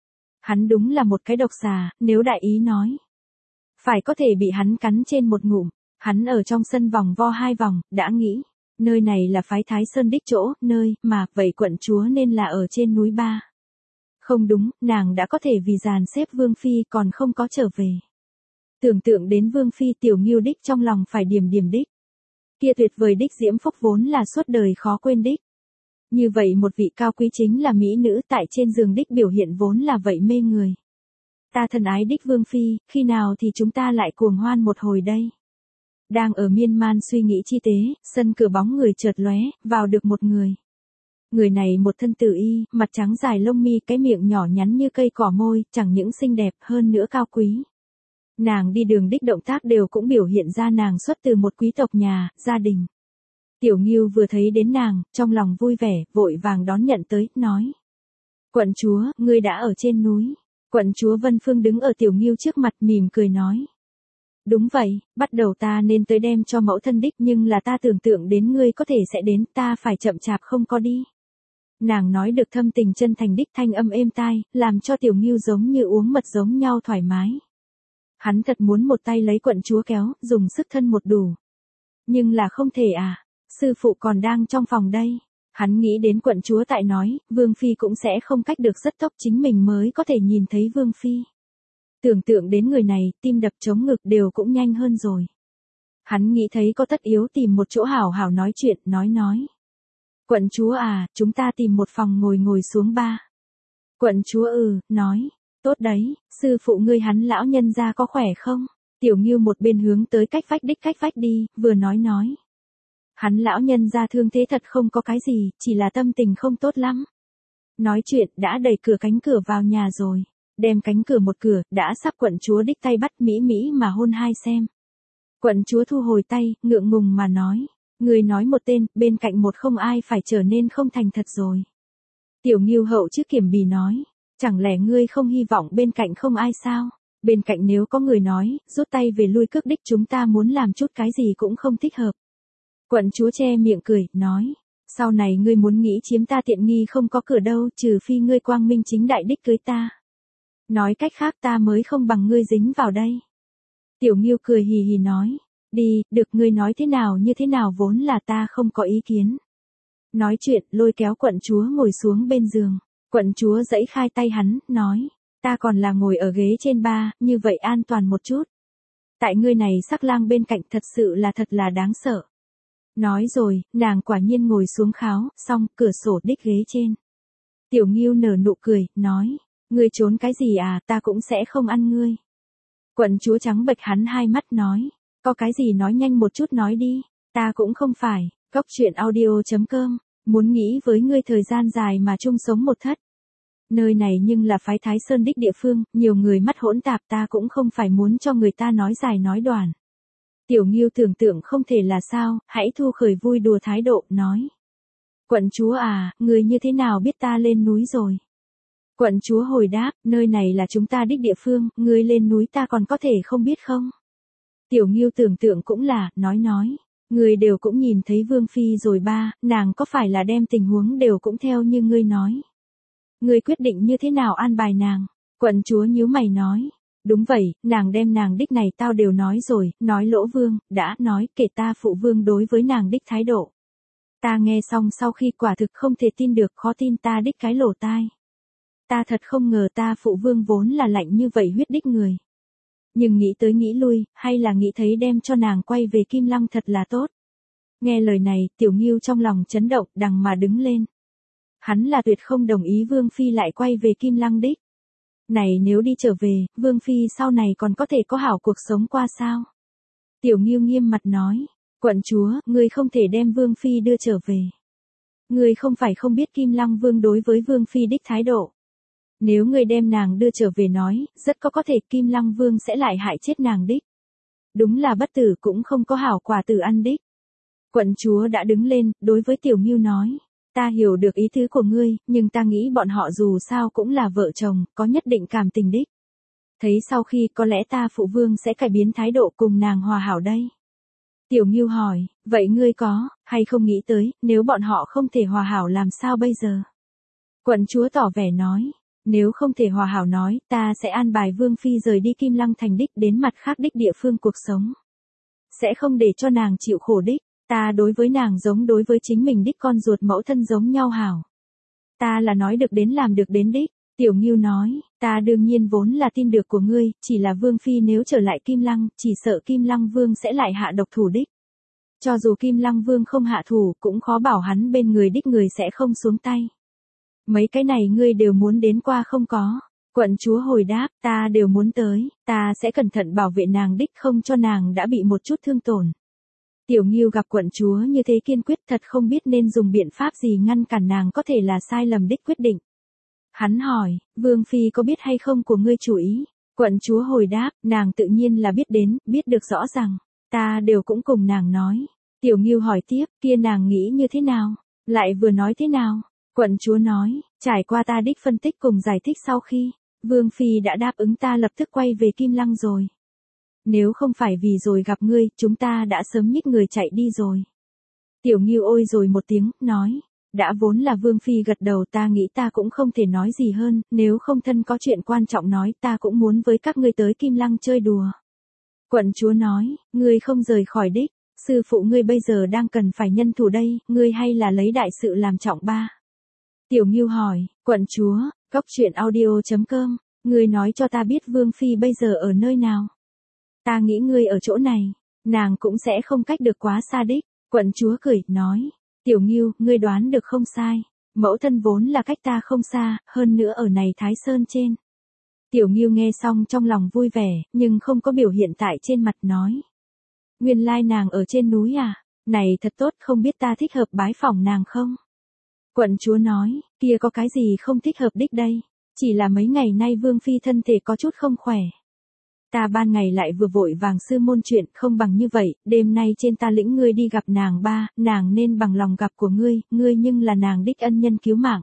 Hắn đúng là một cái độc xà, nếu đại ý nói. Phải có thể bị hắn cắn trên một ngụm. Hắn ở trong sân vòng vo hai vòng, đã nghĩ. Nơi này là phái Thái Sơn đích chỗ, nơi mà, vậy quận chúa nên là ở trên núi ba. Không đúng, nàng đã có thể vì dàn xếp Vương Phi còn không có trở về. Tưởng tượng đến Vương Phi Tiểu Ngưu đích trong lòng phải điểm điểm đích. Kia tuyệt vời đích diễm phúc vốn là suốt đời khó quên đích. Như vậy một vị cao quý chính là mỹ nữ tại trên giường đích biểu hiện vốn là vậy mê người. Ta thân ái đích Vương Phi, khi nào thì chúng ta lại cuồng hoan một hồi đây? Đang ở miên man suy nghĩ chi tế, sân cửa bóng người chợt lóe, vào được một người. Người này một thân tử y, mặt trắng dài lông mi, cái miệng nhỏ nhắn như cây cỏ môi, chẳng những xinh đẹp hơn nữa cao quý. Nàng đi đường đích động tác đều cũng biểu hiện ra nàng xuất từ một quý tộc nhà, gia đình. Tiểu Ngưu vừa thấy đến nàng, trong lòng vui vẻ, vội vàng đón nhận tới, nói. Quận chúa, ngươi đã ở trên núi. Quận chúa Vân Phương đứng ở Tiểu Ngưu trước mặt mỉm cười nói. Đúng vậy, bắt đầu ta nên tới đem cho mẫu thân đích nhưng là ta tưởng tượng đến ngươi có thể sẽ đến, ta phải chậm chạp không có đi. Nàng nói được thâm tình chân thành đích thanh âm êm tai, làm cho Tiểu Ngưu giống như uống mật giống nhau thoải mái. Hắn thật muốn một tay lấy quận chúa kéo, dùng sức thân một đủ. Nhưng là không thể à, sư phụ còn đang trong phòng đây. Hắn nghĩ đến quận chúa tại nói, Vương Phi cũng sẽ không cách được rất tốc chính mình mới có thể nhìn thấy Vương Phi. Tưởng tượng đến người này, tim đập chống ngực đều cũng nhanh hơn rồi. Hắn nghĩ thấy có tất yếu tìm một chỗ hảo hảo nói chuyện, nói nói. Quận chúa à, chúng ta tìm một phòng ngồi ngồi xuống ba. Quận chúa ừ, nói. Tốt đấy, sư phụ ngươi hắn lão nhân gia có khỏe không? Tiểu Ngưu một bên hướng tới cách vách đích cách vách đi, vừa nói nói. Hắn lão nhân gia thương thế thật không có cái gì, chỉ là tâm tình không tốt lắm. Nói chuyện, đã đẩy cửa cánh cửa vào nhà rồi. Đem cánh cửa một cửa, đã sắp quận chúa đích tay bắt mỹ mỹ mà hôn hai xem. Quận chúa thu hồi tay, ngượng ngùng mà nói. Người nói một tên, bên cạnh một không ai phải trở nên không thành thật rồi. Tiểu Ngưu hậu trước kiểm bì nói. Chẳng lẽ ngươi không hy vọng bên cạnh không ai sao? Bên cạnh nếu có người nói, rút tay về lui cước đích chúng ta muốn làm chút cái gì cũng không thích hợp. Quận chúa che miệng cười, nói. Sau này ngươi muốn nghĩ chiếm ta tiện nghi không có cửa đâu, trừ phi ngươi quang minh chính đại đích cưới ta. Nói cách khác ta mới không bằng ngươi dính vào đây. Tiểu Ngưu cười hì hì nói. Đi, được ngươi nói thế nào như thế nào vốn là ta không có ý kiến. Nói chuyện, lôi kéo quận chúa ngồi xuống bên giường. Quận chúa giãy khai tay hắn, nói. Ta còn là ngồi ở ghế trên ba, như vậy an toàn một chút. Tại ngươi này sắc lang bên cạnh thật sự là thật là đáng sợ. Nói rồi, nàng quả nhiên ngồi xuống kháo, xong, cửa sổ đích ghế trên. Tiểu Ngưu nở nụ cười, nói. Ngươi trốn cái gì à, ta cũng sẽ không ăn ngươi. Quận chúa trắng bệch hắn hai mắt nói. Có cái gì nói nhanh một chút nói đi, ta cũng không phải. Góc truyện audio chấm com, muốn nghĩ với ngươi thời gian dài mà chung sống một thất. Nơi này nhưng là phái Thái Sơn đích địa phương, nhiều người mắt hỗn tạp ta cũng không phải muốn cho người ta nói dài nói đoản. Tiểu Ngưu tưởng tượng không thể là sao, hãy thu khởi vui đùa thái độ, nói. Quận chúa à, người như thế nào biết ta lên núi rồi? Quận chúa hồi đáp, nơi này là chúng ta đích địa phương, ngươi lên núi ta còn có thể không biết không? Tiểu Ngưu tưởng tượng cũng là, nói nói. Người đều cũng nhìn thấy Vương Phi rồi ba, nàng có phải là đem tình huống đều cũng theo như ngươi nói. Ngươi quyết định như thế nào an bài nàng? Quận chúa nhíu mày nói. Đúng vậy, nàng đem nàng đích này tao đều nói rồi, nói Lỗ Vương, đã nói kể ta phụ vương đối với nàng đích thái độ. Ta nghe xong sau khi quả thực không thể tin được, khó tin ta đích cái lỗ tai. Ta thật không ngờ ta phụ vương vốn là lạnh như vậy huyết đích người. Nhưng nghĩ tới nghĩ lui, hay là nghĩ thấy đem cho nàng quay về Kim Lăng thật là tốt. Nghe lời này, Tiểu Ngưu trong lòng chấn động, đằng mà đứng lên. Hắn là tuyệt không đồng ý Vương Phi lại quay về Kim Lăng đích. Này nếu đi trở về, Vương Phi sau này còn có thể có hảo cuộc sống qua sao? Tiểu Ngưu nghiêm mặt nói. Quận chúa, ngươi không thể đem Vương Phi đưa trở về. Ngươi không phải không biết Kim Lăng Vương đối với Vương Phi đích thái độ. Nếu ngươi đem nàng đưa trở về nói, rất có có thể Kim Lăng Vương sẽ lại hại chết nàng đích. Đúng là bất tử cũng không có hảo quả tử ăn đích. Quận chúa đã đứng lên, đối với Tiểu Ngưu nói. Ta hiểu được ý tứ của ngươi, nhưng ta nghĩ bọn họ dù sao cũng là vợ chồng, có nhất định cảm tình đích. Thấy sau khi có lẽ ta phụ vương sẽ cải biến thái độ cùng nàng hòa hảo đây. Tiểu Ngưu hỏi, vậy ngươi có, hay không nghĩ tới, nếu bọn họ không thể hòa hảo làm sao bây giờ? Quận chúa tỏ vẻ nói, nếu không thể hòa hảo nói, ta sẽ an bài Vương Phi rời đi Kim Lăng thành đích đến mặt khác đích địa phương cuộc sống. Sẽ không để cho nàng chịu khổ đích, ta đối với nàng giống đối với chính mình đích con ruột mẫu thân giống nhau hảo. Ta là nói được đến làm được đến đích. Tiểu Ngưu nói, ta đương nhiên vốn là tin được của ngươi, chỉ là Vương Phi nếu trở lại Kim Lăng, chỉ sợ Kim Lăng Vương sẽ lại hạ độc thủ đích. Cho dù Kim Lăng Vương không hạ thủ, cũng khó bảo hắn bên người đích người sẽ không xuống tay. Mấy cái này ngươi đều muốn đến qua không có. Quận chúa hồi đáp, ta đều muốn tới, ta sẽ cẩn thận bảo vệ nàng đích không cho nàng đã bị một chút thương tổn. Tiểu Ngưu gặp quận chúa như thế kiên quyết thật không biết nên dùng biện pháp gì ngăn cản nàng có thể là sai lầm đích quyết định. Hắn hỏi, Vương Phi có biết hay không của ngươi chủ ý? Quận chúa hồi đáp, nàng tự nhiên là biết đến, biết được rõ ràng. Ta đều cũng cùng nàng nói. Tiểu Ngưu hỏi tiếp, kia nàng nghĩ như thế nào? Lại vừa nói thế nào? Quận chúa nói, trải qua ta đích phân tích cùng giải thích sau khi, Vương Phi đã đáp ứng ta lập tức quay về Kim Lăng rồi. Nếu không phải vì rồi gặp ngươi, chúng ta đã sớm nhích người chạy đi rồi. Tiểu Ngưu ôi rồi một tiếng, nói. Đã vốn là Vương Phi gật đầu ta nghĩ ta cũng không thể nói gì hơn, nếu không thân có chuyện quan trọng nói ta cũng muốn với các ngươi tới Kim Lăng chơi đùa. Quận chúa nói, ngươi không rời khỏi đích, sư phụ ngươi bây giờ đang cần phải nhân thủ đây, ngươi hay là lấy đại sự làm trọng ba. Tiểu Ngưu hỏi, quận chúa, góc truyện audio chấm com, ngươi nói cho ta biết Vương Phi bây giờ ở nơi nào. Ta nghĩ ngươi ở chỗ này, nàng cũng sẽ không cách được quá xa đích. Quận chúa cười, nói. Tiểu Ngưu, ngươi đoán được không sai. Mẫu thân vốn là cách ta không xa, hơn nữa ở này Thái Sơn trên. Tiểu Ngưu nghe xong trong lòng vui vẻ, nhưng không có biểu hiện tại trên mặt nói. Nguyên lai nàng ở trên núi à? Này thật tốt, không biết ta thích hợp bái phỏng nàng không? Quận chúa nói, kia có cái gì không thích hợp đích đây? Chỉ là mấy ngày nay Vương Phi thân thể có chút không khỏe. Ta ban ngày lại vừa vội vàng sư môn chuyện, không bằng như vậy, đêm nay trên ta lĩnh ngươi đi gặp nàng ba, nàng nên bằng lòng gặp của ngươi, ngươi nhưng là nàng đích ân nhân cứu mạng.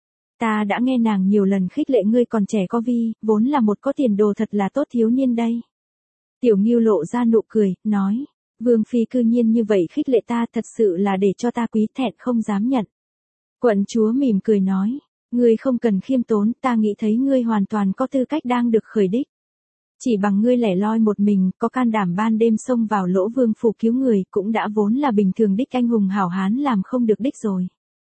Ta đã nghe nàng nhiều lần khích lệ ngươi còn trẻ có vi, vốn là một có tiền đồ thật là tốt thiếu niên đây. Tiểu Ngưu lộ ra nụ cười, nói, Vương Phi cư nhiên như vậy khích lệ ta thật sự là để cho ta quý thẹn không dám nhận. Quận chúa mỉm cười nói, ngươi không cần khiêm tốn, ta nghĩ thấy ngươi hoàn toàn có tư cách đang được khởi đích. Chỉ bằng ngươi lẻ loi một mình, có can đảm ban đêm xông vào lỗ vương phủ cứu người, cũng đã vốn là bình thường đích anh hùng hảo hán làm không được đích rồi.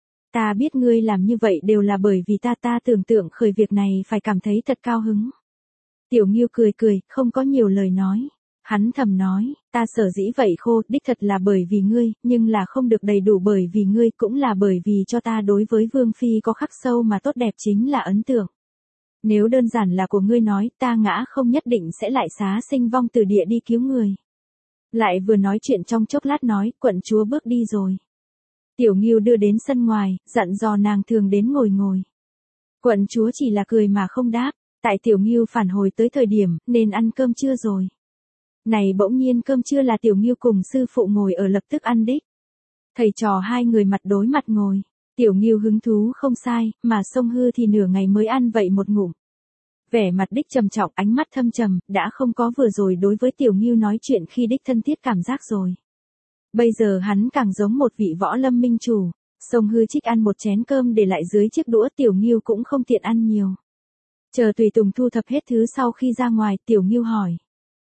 Ta biết ngươi làm như vậy đều là bởi vì ta ta tưởng tượng khởi việc này phải cảm thấy thật cao hứng. Tiểu Ngưu cười cười, không có nhiều lời nói. Hắn thầm nói, ta sở dĩ vậy khô, đích thật là bởi vì ngươi, nhưng là không được đầy đủ bởi vì ngươi cũng là bởi vì cho ta đối với Vương Phi có khắc sâu mà tốt đẹp chính là ấn tượng. Nếu đơn giản là của ngươi nói, ta ngã không nhất định sẽ lại xá sinh vong từ địa đi cứu người. Lại vừa nói chuyện trong chốc lát nói, quận chúa bước đi rồi. Tiểu Ngưu đưa đến sân ngoài, dặn dò nàng thường đến ngồi ngồi. Quận chúa chỉ là cười mà không đáp, tại Tiểu Ngưu phản hồi tới thời điểm, nên ăn cơm trưa rồi. Này bỗng nhiên cơm trưa là Tiểu Ngưu cùng sư phụ ngồi ở lập tức ăn đích. Thầy trò hai người mặt đối mặt ngồi. Tiểu Ngưu hứng thú không sai, mà Song Hư thì nửa ngày mới ăn vậy một ngụm. Vẻ mặt đích trầm trọng, ánh mắt thâm trầm, đã không có vừa rồi đối với Tiểu Ngưu nói chuyện khi đích thân thiết cảm giác rồi. Bây giờ hắn càng giống một vị võ lâm minh chủ. Song Hư trích ăn một chén cơm để lại dưới chiếc đũa, Tiểu Ngưu cũng không tiện ăn nhiều. Chờ tùy tùng thu thập hết thứ sau khi ra ngoài, Tiểu Ngưu hỏi.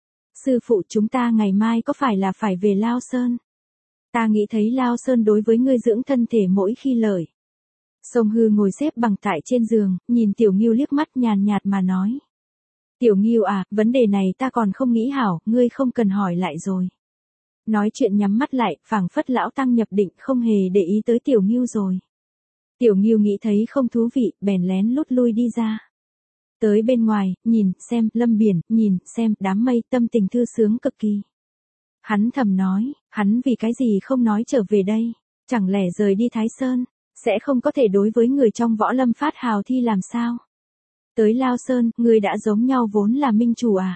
Sư phụ, chúng ta ngày mai có phải là phải về Lao Sơn? Ta nghĩ thấy Lao Sơn đối với ngươi dưỡng thân thể mỗi khi lợi. Song Hư ngồi xếp bằng tại trên giường, nhìn Tiểu Ngưu liếc mắt nhàn nhạt mà nói. Tiểu Ngưu à, vấn đề này ta còn không nghĩ hảo, ngươi không cần hỏi lại rồi. Nói chuyện nhắm mắt lại, phảng phất lão tăng nhập định không hề để ý tới Tiểu Ngưu rồi. Tiểu Ngưu nghĩ thấy không thú vị, bèn lén lút lui đi ra. Tới bên ngoài, nhìn, xem, lâm biển, nhìn, xem, đám mây, tâm tình thư sướng cực kỳ. Hắn thầm nói, hắn vì cái gì không nói trở về đây, chẳng lẽ rời đi Thái Sơn, sẽ không có thể đối với người trong võ lâm phát hào thi làm sao? Tới Lao Sơn, người đã giống nhau vốn là minh chủ à?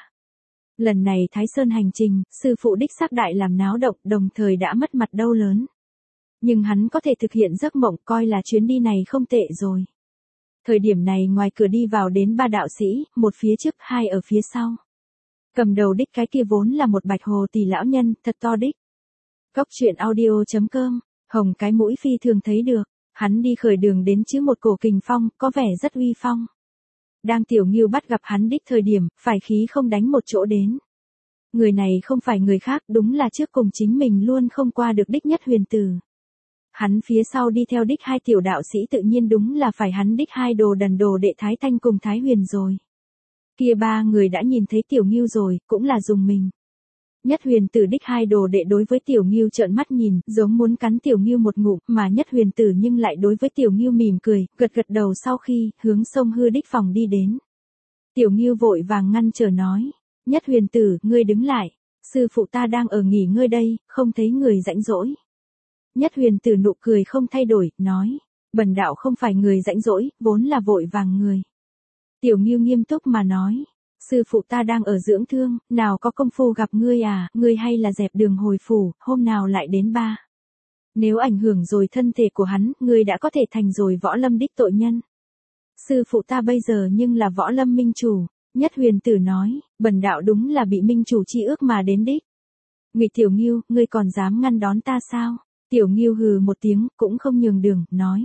Lần này Thái Sơn hành trình, sư phụ đích xác đại làm náo động, đồng thời đã mất mặt đâu lớn. Nhưng hắn có thể thực hiện giấc mộng, coi là chuyến đi này không tệ rồi. Thời điểm này ngoài cửa đi vào đến ba đạo sĩ, một phía trước, hai ở phía sau. Cầm đầu đích cái kia vốn là một bạch hồ tỷ lão nhân, thật to đích. Góc truyện audio chấm com, hồng cái mũi phi thường thấy được, hắn đi khởi đường đến chứ một cổ kình phong, có vẻ rất uy phong. Đang Tiểu Ngưu bắt gặp hắn đích thời điểm, phải khí không đánh một chỗ đến. Người này không phải người khác, đúng là trước cùng chính mình luôn không qua được đích Nhất Huyền Tử. Hắn phía sau đi theo đích hai tiểu đạo sĩ tự nhiên đúng là phải hắn đích hai đồ đần đồ đệ Thái Thanh cùng Thái Huyền rồi. Kia ba người đã nhìn thấy Tiểu Ngưu rồi, cũng là dùng mình. Nhất Huyền Tử đích hai đồ đệ đối với Tiểu Ngưu trợn mắt nhìn, giống muốn cắn Tiểu Ngưu một ngụm, mà Nhất Huyền Tử nhưng lại đối với Tiểu Ngưu mỉm cười, gật gật đầu sau khi, hướng sông hư đích phòng đi đến. Tiểu Ngưu vội vàng ngăn trở nói, Nhất Huyền Tử, ngươi đứng lại, sư phụ ta đang ở nghỉ ngơi đây, không thấy người rãnh rỗi. Nhất Huyền Tử nụ cười không thay đổi, nói, bần đạo không phải người rãnh rỗi, vốn là vội vàng người. Tiểu Ngưu nghiêm túc mà nói, sư phụ ta đang ở dưỡng thương, nào có công phu gặp ngươi à, ngươi hay là dẹp đường hồi phủ, hôm nào lại đến ba. Nếu ảnh hưởng rồi thân thể của hắn, ngươi đã có thể thành rồi võ lâm đích tội nhân. Sư phụ ta bây giờ nhưng là võ lâm minh chủ. Nhất Huyền Tử nói, bần đạo đúng là bị minh chủ chi ước mà đến đích. Ngụy Tiểu Ngưu, ngươi còn dám ngăn đón ta sao? Tiểu Ngưu hừ một tiếng, cũng không nhường đường, nói.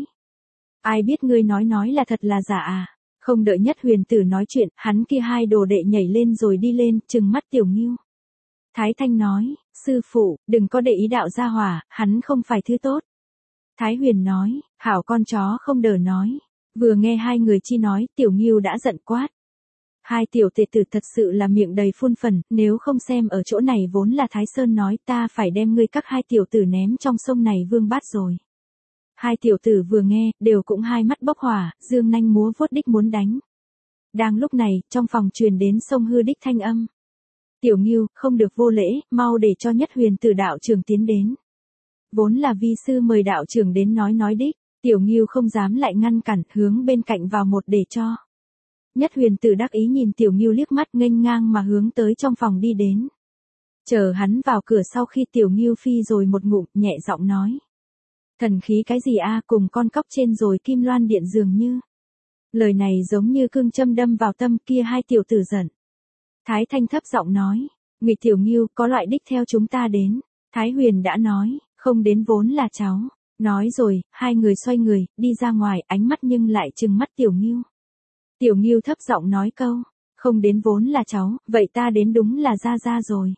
Ai biết ngươi nói nói là thật là giả à? Không đợi Nhất Huyền Tử nói chuyện, hắn kia hai đồ đệ nhảy lên rồi đi lên, trừng mắt Tiểu Ngưu. Thái Thanh nói, sư phụ, đừng có để ý đạo gia hỏa, hắn không phải thứ tốt. Thái Huyền nói, hảo con chó không đỡ nói. Vừa nghe hai người chi nói, Tiểu Ngưu đã giận quát. Hai tiểu tệ tử thật sự là miệng đầy phun phần, nếu không xem ở chỗ này vốn là Thái Sơn nói ta phải đem ngươi các hai tiểu tử ném trong sông này vương bát rồi. Hai tiểu tử vừa nghe, đều cũng hai mắt bốc hỏa, dương nanh múa vuốt đích muốn đánh. Đang lúc này, trong phòng truyền đến sông hư đích thanh âm. Tiểu Ngưu, không được vô lễ, mau để cho Nhất Huyền Tử đạo trưởng tiến đến. Vốn là vi sư mời đạo trưởng đến nói nói đích, Tiểu Ngưu không dám lại ngăn cản, hướng bên cạnh vào một để cho. Nhất Huyền Tử đắc ý nhìn Tiểu Ngưu liếc mắt nghênh ngang mà hướng tới trong phòng đi đến. Chờ hắn vào cửa sau khi Tiểu Ngưu phi rồi một ngụm, nhẹ giọng nói. Thần khí cái gì a, cùng con cóc trên rồi kim loan điện dường như. Lời này giống như cương châm đâm vào tâm kia hai tiểu tử giận. Thái Thanh thấp giọng nói, Ngụy Tiểu Ngưu có loại đích theo chúng ta đến. Thái Huyền đã nói, không đến vốn là cháu. Nói rồi, hai người xoay người, đi ra ngoài, ánh mắt nhưng lại trừng mắt Tiểu Ngưu. Tiểu Ngưu thấp giọng nói câu, không đến vốn là cháu, vậy ta đến đúng là ra ra rồi.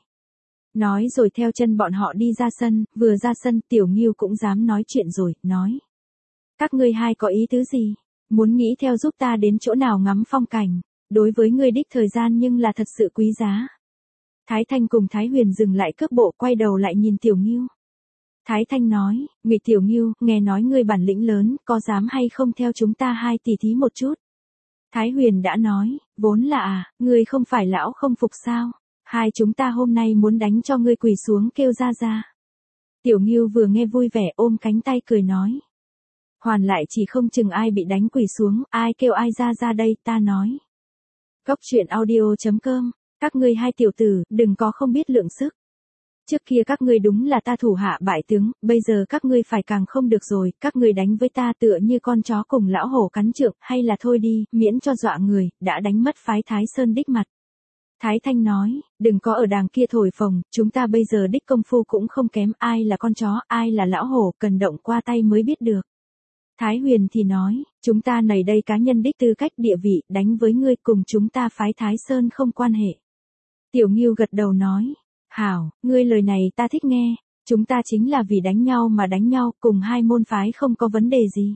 Nói rồi theo chân bọn họ đi ra sân, vừa ra sân Tiểu Ngưu cũng dám nói chuyện rồi, nói. Các ngươi hai có ý tứ gì? Muốn nghĩ theo giúp ta đến chỗ nào ngắm phong cảnh, đối với ngươi đích thời gian nhưng là thật sự quý giá. Thái Thanh cùng Thái Huyền dừng lại cước bộ quay đầu lại nhìn Tiểu Ngưu. Thái Thanh nói, Ngụy Tiểu Ngưu, nghe nói ngươi bản lĩnh lớn, có dám hay không theo chúng ta hai tỉ thí một chút? Thái Huyền đã nói, vốn là à, ngươi không phải lão không phục sao? Hai chúng ta hôm nay muốn đánh cho ngươi quỳ xuống kêu ra ra. Tiểu Ngưu vừa nghe vui vẻ ôm cánh tay cười nói. Hoàn lại chỉ không chừng ai bị đánh quỳ xuống, ai kêu ai ra ra đây, ta nói. Góc truyện audio chấm com, các ngươi hai tiểu tử, đừng có không biết lượng sức. Trước kia các ngươi đúng là ta thủ hạ bại tướng, bây giờ các ngươi phải càng không được rồi, các ngươi đánh với ta tựa như con chó cùng lão hổ cắn trượng, hay là thôi đi, miễn cho dọa người, đã đánh mất phái Thái Sơn đích mặt. Thái Thanh nói, đừng có ở đàng kia thổi phồng, chúng ta bây giờ đích công phu cũng không kém, ai là con chó, ai là lão hổ, cần động qua tay mới biết được. Thái Huyền thì nói, chúng ta này đây cá nhân đích tư cách địa vị, đánh với ngươi cùng chúng ta phái Thái Sơn không quan hệ. Tiểu Ngưu gật đầu nói, hảo, ngươi lời này ta thích nghe, chúng ta chính là vì đánh nhau mà đánh nhau, cùng hai môn phái không có vấn đề gì.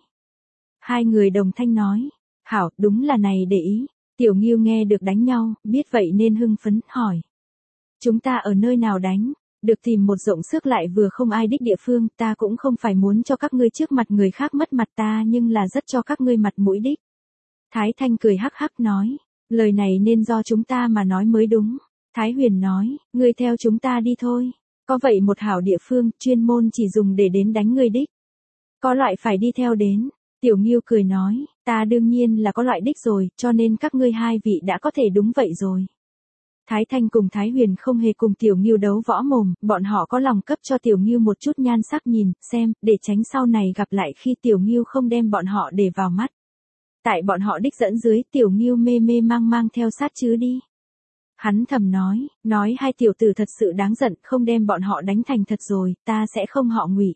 Hai người đồng thanh nói, hảo, đúng là này để ý. Tiểu Ngưu nghe được đánh nhau, biết vậy nên hưng phấn, hỏi. Chúng ta ở nơi nào đánh? Được tìm một rộng sức lại vừa không ai đích địa phương, ta cũng không phải muốn cho các ngươi trước mặt người khác mất mặt ta nhưng là rất cho các ngươi mặt mũi đích. Thái Thanh cười hắc hắc nói, lời này nên do chúng ta mà nói mới đúng. Thái Huyền nói, ngươi theo chúng ta đi thôi. Có vậy một hảo địa phương, chuyên môn chỉ dùng để đến đánh ngươi đích. Có loại phải đi theo đến. Tiểu Ngưu cười nói, ta đương nhiên là có loại đích rồi, cho nên các ngươi hai vị đã có thể đúng vậy rồi. Thái Thanh cùng Thái Huyền không hề cùng Tiểu Ngưu đấu võ mồm, bọn họ có lòng cấp cho Tiểu Ngưu một chút nhan sắc nhìn, xem, để tránh sau này gặp lại khi Tiểu Ngưu không đem bọn họ để vào mắt. Tại bọn họ đích dẫn dưới, Tiểu Ngưu mê mê mang mang theo sát chứ đi. Hắn thầm nói, nói hai tiểu tử thật sự đáng giận, không đem bọn họ đánh thành thật rồi, ta sẽ không họ Ngụy.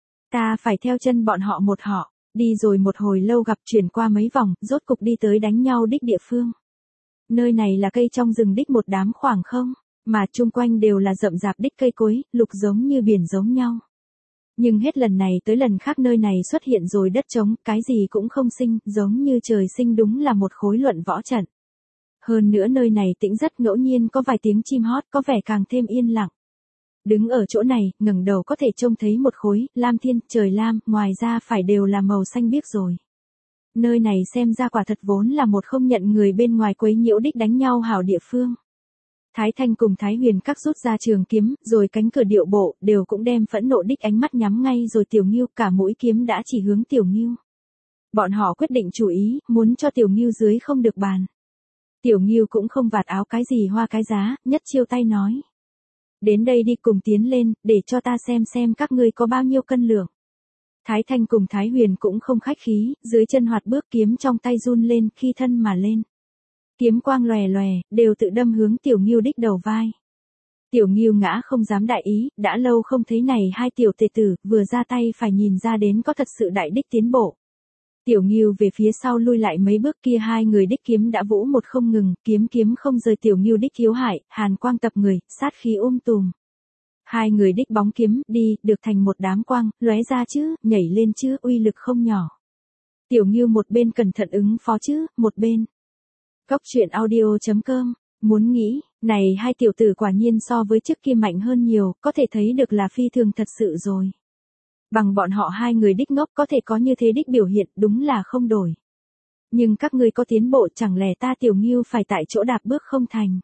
Ta phải theo chân bọn họ một họ, đi rồi một hồi lâu gặp chuyển qua mấy vòng, rốt cục đi tới đánh nhau đích địa phương. Nơi này là cây trong rừng đích một đám khoảng không, mà chung quanh đều là rậm rạp đích cây cối, lục giống như biển giống nhau. Nhưng hết lần này tới lần khác nơi này xuất hiện rồi đất trống, cái gì cũng không sinh, giống như trời sinh đúng là một khối luận võ trận. Hơn nữa nơi này tĩnh rất ngẫu nhiên có vài tiếng chim hót có vẻ càng thêm yên lặng. Đứng ở chỗ này, ngẩng đầu có thể trông thấy một khối, lam thiên, trời lam, ngoài ra phải đều là màu xanh biếc rồi. Nơi này xem ra quả thật vốn là một không nhận người bên ngoài quấy nhiễu đích đánh nhau hảo địa phương. Thái Thanh cùng Thái Huyền các rút ra trường kiếm, rồi cánh cửa điệu bộ, đều cũng đem phẫn nộ đích ánh mắt nhắm ngay rồi Tiểu Ngưu, cả mũi kiếm đã chỉ hướng Tiểu Ngưu. Bọn họ quyết định chủ ý, muốn cho Tiểu Ngưu dưới không được bàn. Tiểu Ngưu cũng không vạt áo cái gì hoa cái giá, nhất chiêu tay nói. Đến đây đi cùng tiến lên, để cho ta xem xem các ngươi có bao nhiêu cân lượng. Thái Thanh cùng Thái Huyền cũng không khách khí, dưới chân hoạt bước kiếm trong tay run lên, khi thân mà lên. Kiếm quang lòe lòe, đều tự đâm hướng Tiểu Ngưu đích đầu vai. Tiểu Ngưu ngã không dám đại ý, đã lâu không thấy này hai tiểu tề tử, vừa ra tay phải nhìn ra đến có thật sự đại đích tiến bộ. Tiểu Ngưu về phía sau lui lại mấy bước, kia hai người đích kiếm đã vũ một không ngừng, kiếm kiếm không rời Tiểu Ngưu đích thiếu hại, hàn quang tập người, sát khí um tùm. Hai người đích bóng kiếm đi, được thành một đám quang, lóe ra chứ, nhảy lên chứ, uy lực không nhỏ. Tiểu Ngưu một bên cẩn thận ứng phó chứ, một bên. Góc truyện audio chấm com, muốn nghĩ, này hai tiểu tử quả nhiên so với trước kia mạnh hơn nhiều, có thể thấy được là phi thường thật sự rồi. Bằng bọn họ hai người đích ngốc có thể có như thế đích biểu hiện, đúng là không đổi. Nhưng các ngươi có tiến bộ, chẳng lẽ ta Tiểu Ngưu phải tại chỗ đạp bước không thành.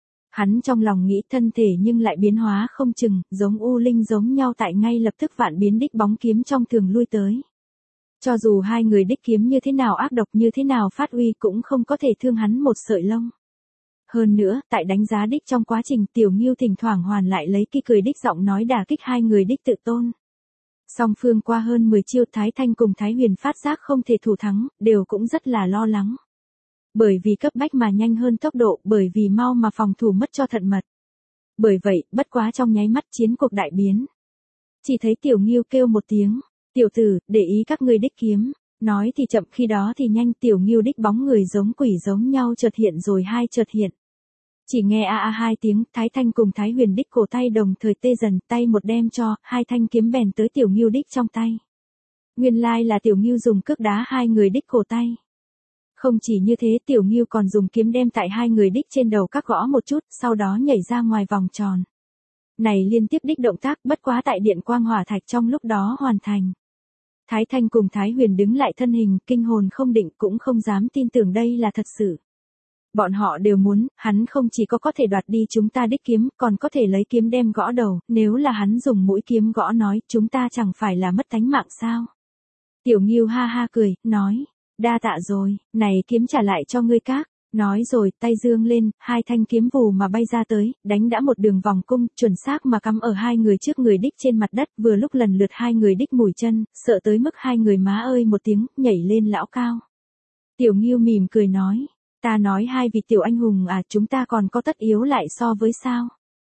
Hắn trong lòng nghĩ thân thể nhưng lại biến hóa không chừng, giống u linh giống nhau tại ngay lập tức vạn biến đích bóng kiếm trong thường lui tới. Cho dù hai người đích kiếm như thế nào ác độc như thế nào phát uy cũng không có thể thương hắn một sợi lông. Hơn nữa, tại đánh giá đích trong quá trình Tiểu Ngưu thỉnh thoảng hoàn lại lấy kỳ cười đích giọng nói đả kích hai người đích tự tôn. Song phương qua hơn mười chiêu, Thái Thanh cùng Thái Huyền phát giác không thể thủ thắng, đều cũng rất là lo lắng. Bởi vì cấp bách mà nhanh hơn tốc độ, bởi vì mau mà phòng thủ mất cho thận mật. Bởi vậy, bất quá trong nháy mắt chiến cuộc đại biến. Chỉ thấy Tiểu Ngưu kêu một tiếng, tiểu tử, để ý các ngươi đích kiếm, nói thì chậm khi đó thì nhanh, Tiểu Ngưu đích bóng người giống quỷ giống nhau chợt hiện rồi hai chợt hiện. Chỉ nghe a a hai tiếng, Thái Thanh cùng Thái Huyền đích cổ tay đồng thời tê dần, tay một đem cho, hai thanh kiếm bèn tới Tiểu Ngưu đích trong tay. Nguyên lai là Tiểu Ngưu dùng cước đá hai người đích cổ tay. Không chỉ như thế, Tiểu Ngưu còn dùng kiếm đem tại hai người đích trên đầu các gõ một chút, sau đó nhảy ra ngoài vòng tròn. Này liên tiếp đích động tác bất quá tại điện quang hỏa thạch trong lúc đó hoàn thành. Thái Thanh cùng Thái Huyền đứng lại thân hình, kinh hồn không định, cũng không dám tin tưởng đây là thật sự. Bọn họ đều muốn, hắn không chỉ có có thể đoạt đi chúng ta đích kiếm, còn có thể lấy kiếm đem gõ đầu, nếu là hắn dùng mũi kiếm gõ nói, chúng ta chẳng phải là mất tánh mạng sao. Tiểu Ngưu ha ha cười, nói, đa tạ rồi, này kiếm trả lại cho ngươi các. Nói rồi, tay dương lên, hai thanh kiếm vù mà bay ra tới, đánh đã một đường vòng cung, chuẩn xác mà cắm ở hai người trước người đích trên mặt đất, vừa lúc lần lượt hai người đích mùi chân, sợ tới mức hai người má ơi một tiếng, nhảy lên lão cao. Tiểu Ngưu mỉm cười nói, ta nói hai vị tiểu anh hùng à, chúng ta còn có tất yếu lại so với sao?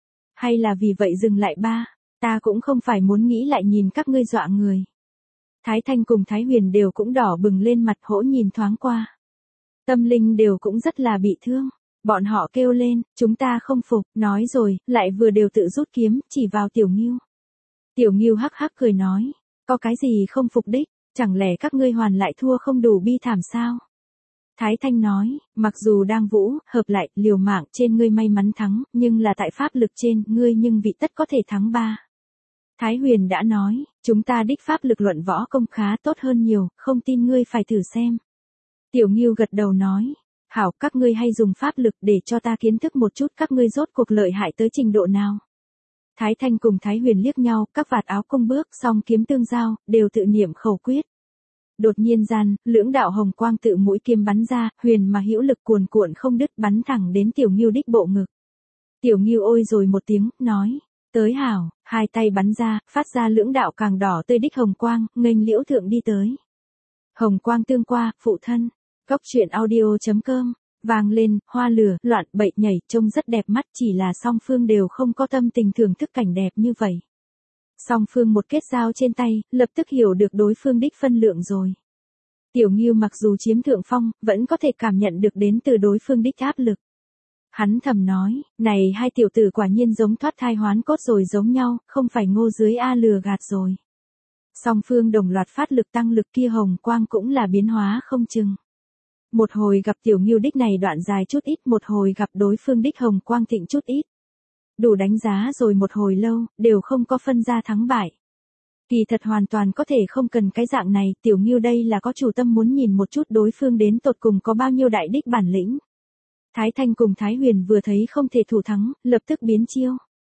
Hay là vì vậy dừng lại ba, ta cũng không phải muốn nghĩ lại nhìn các ngươi dọa người. Thái Thanh cùng Thái Huyền đều cũng đỏ bừng lên mặt, hỗ nhìn thoáng qua. Tâm linh đều cũng rất là bị thương. Bọn họ kêu lên, chúng ta không phục, nói rồi, lại vừa đều tự rút kiếm, chỉ vào Tiểu Ngưu. Tiểu Ngưu hắc hắc cười nói, có cái gì không phục đích, chẳng lẽ các ngươi hoàn lại thua không đủ bi thảm sao? Thái Thanh nói, mặc dù đang vũ, hợp lại, liều mạng trên ngươi may mắn thắng, nhưng là tại pháp lực trên, ngươi nhưng vị tất có thể thắng ba. Thái Huyền đã nói, chúng ta đích pháp lực luận võ công khá tốt hơn nhiều, không tin ngươi phải thử xem. Tiểu Ngưu gật đầu nói, hảo, các ngươi hay dùng pháp lực để cho ta kiến thức một chút các ngươi rốt cuộc lợi hại tới trình độ nào. Thái Thanh cùng Thái Huyền liếc nhau, các vạt áo cung bước, song kiếm tương giao, đều tự niệm khẩu quyết. Đột nhiên gian, lưỡng đạo hồng quang tự mũi kiếm bắn ra, huyền mà hữu lực cuồn cuộn không đứt bắn thẳng đến Tiểu Ngưu đích bộ ngực. Tiểu Ngưu ôi rồi một tiếng, nói, tới hảo, hai tay bắn ra, phát ra lưỡng đạo càng đỏ tươi đích hồng quang, nghênh liễu thượng đi tới. Hồng quang tương qua, phụ thân. Góc truyện audio chấm com, vang lên, hoa lửa, loạn, bậy nhảy, trông rất đẹp mắt, chỉ là song phương đều không có tâm tình thưởng thức cảnh đẹp như vậy. Song phương một kết giao trên tay, lập tức hiểu được đối phương đích phân lượng rồi. Tiểu Ngưu mặc dù chiếm thượng phong, vẫn có thể cảm nhận được đến từ đối phương đích áp lực. Hắn thầm nói, này hai tiểu tử quả nhiên giống thoát thai hoán cốt rồi giống nhau, không phải ngô dưới A lừa gạt rồi. Song phương đồng loạt phát lực tăng lực kia hồng quang cũng là biến hóa không chừng. Một hồi gặp Tiểu Ngưu đích này đoạn dài chút ít, một hồi gặp đối phương đích hồng quang thịnh chút ít. Đủ đánh giá rồi một hồi lâu, đều không có phân ra thắng bại. Kỳ thật hoàn toàn có thể không cần cái dạng này, Tiểu Ngưu đây là có chủ tâm muốn nhìn một chút đối phương đến tột cùng có bao nhiêu đại đích bản lĩnh. Thái Thanh cùng Thái Huyền vừa thấy không thể thủ thắng, lập tức biến chiêu.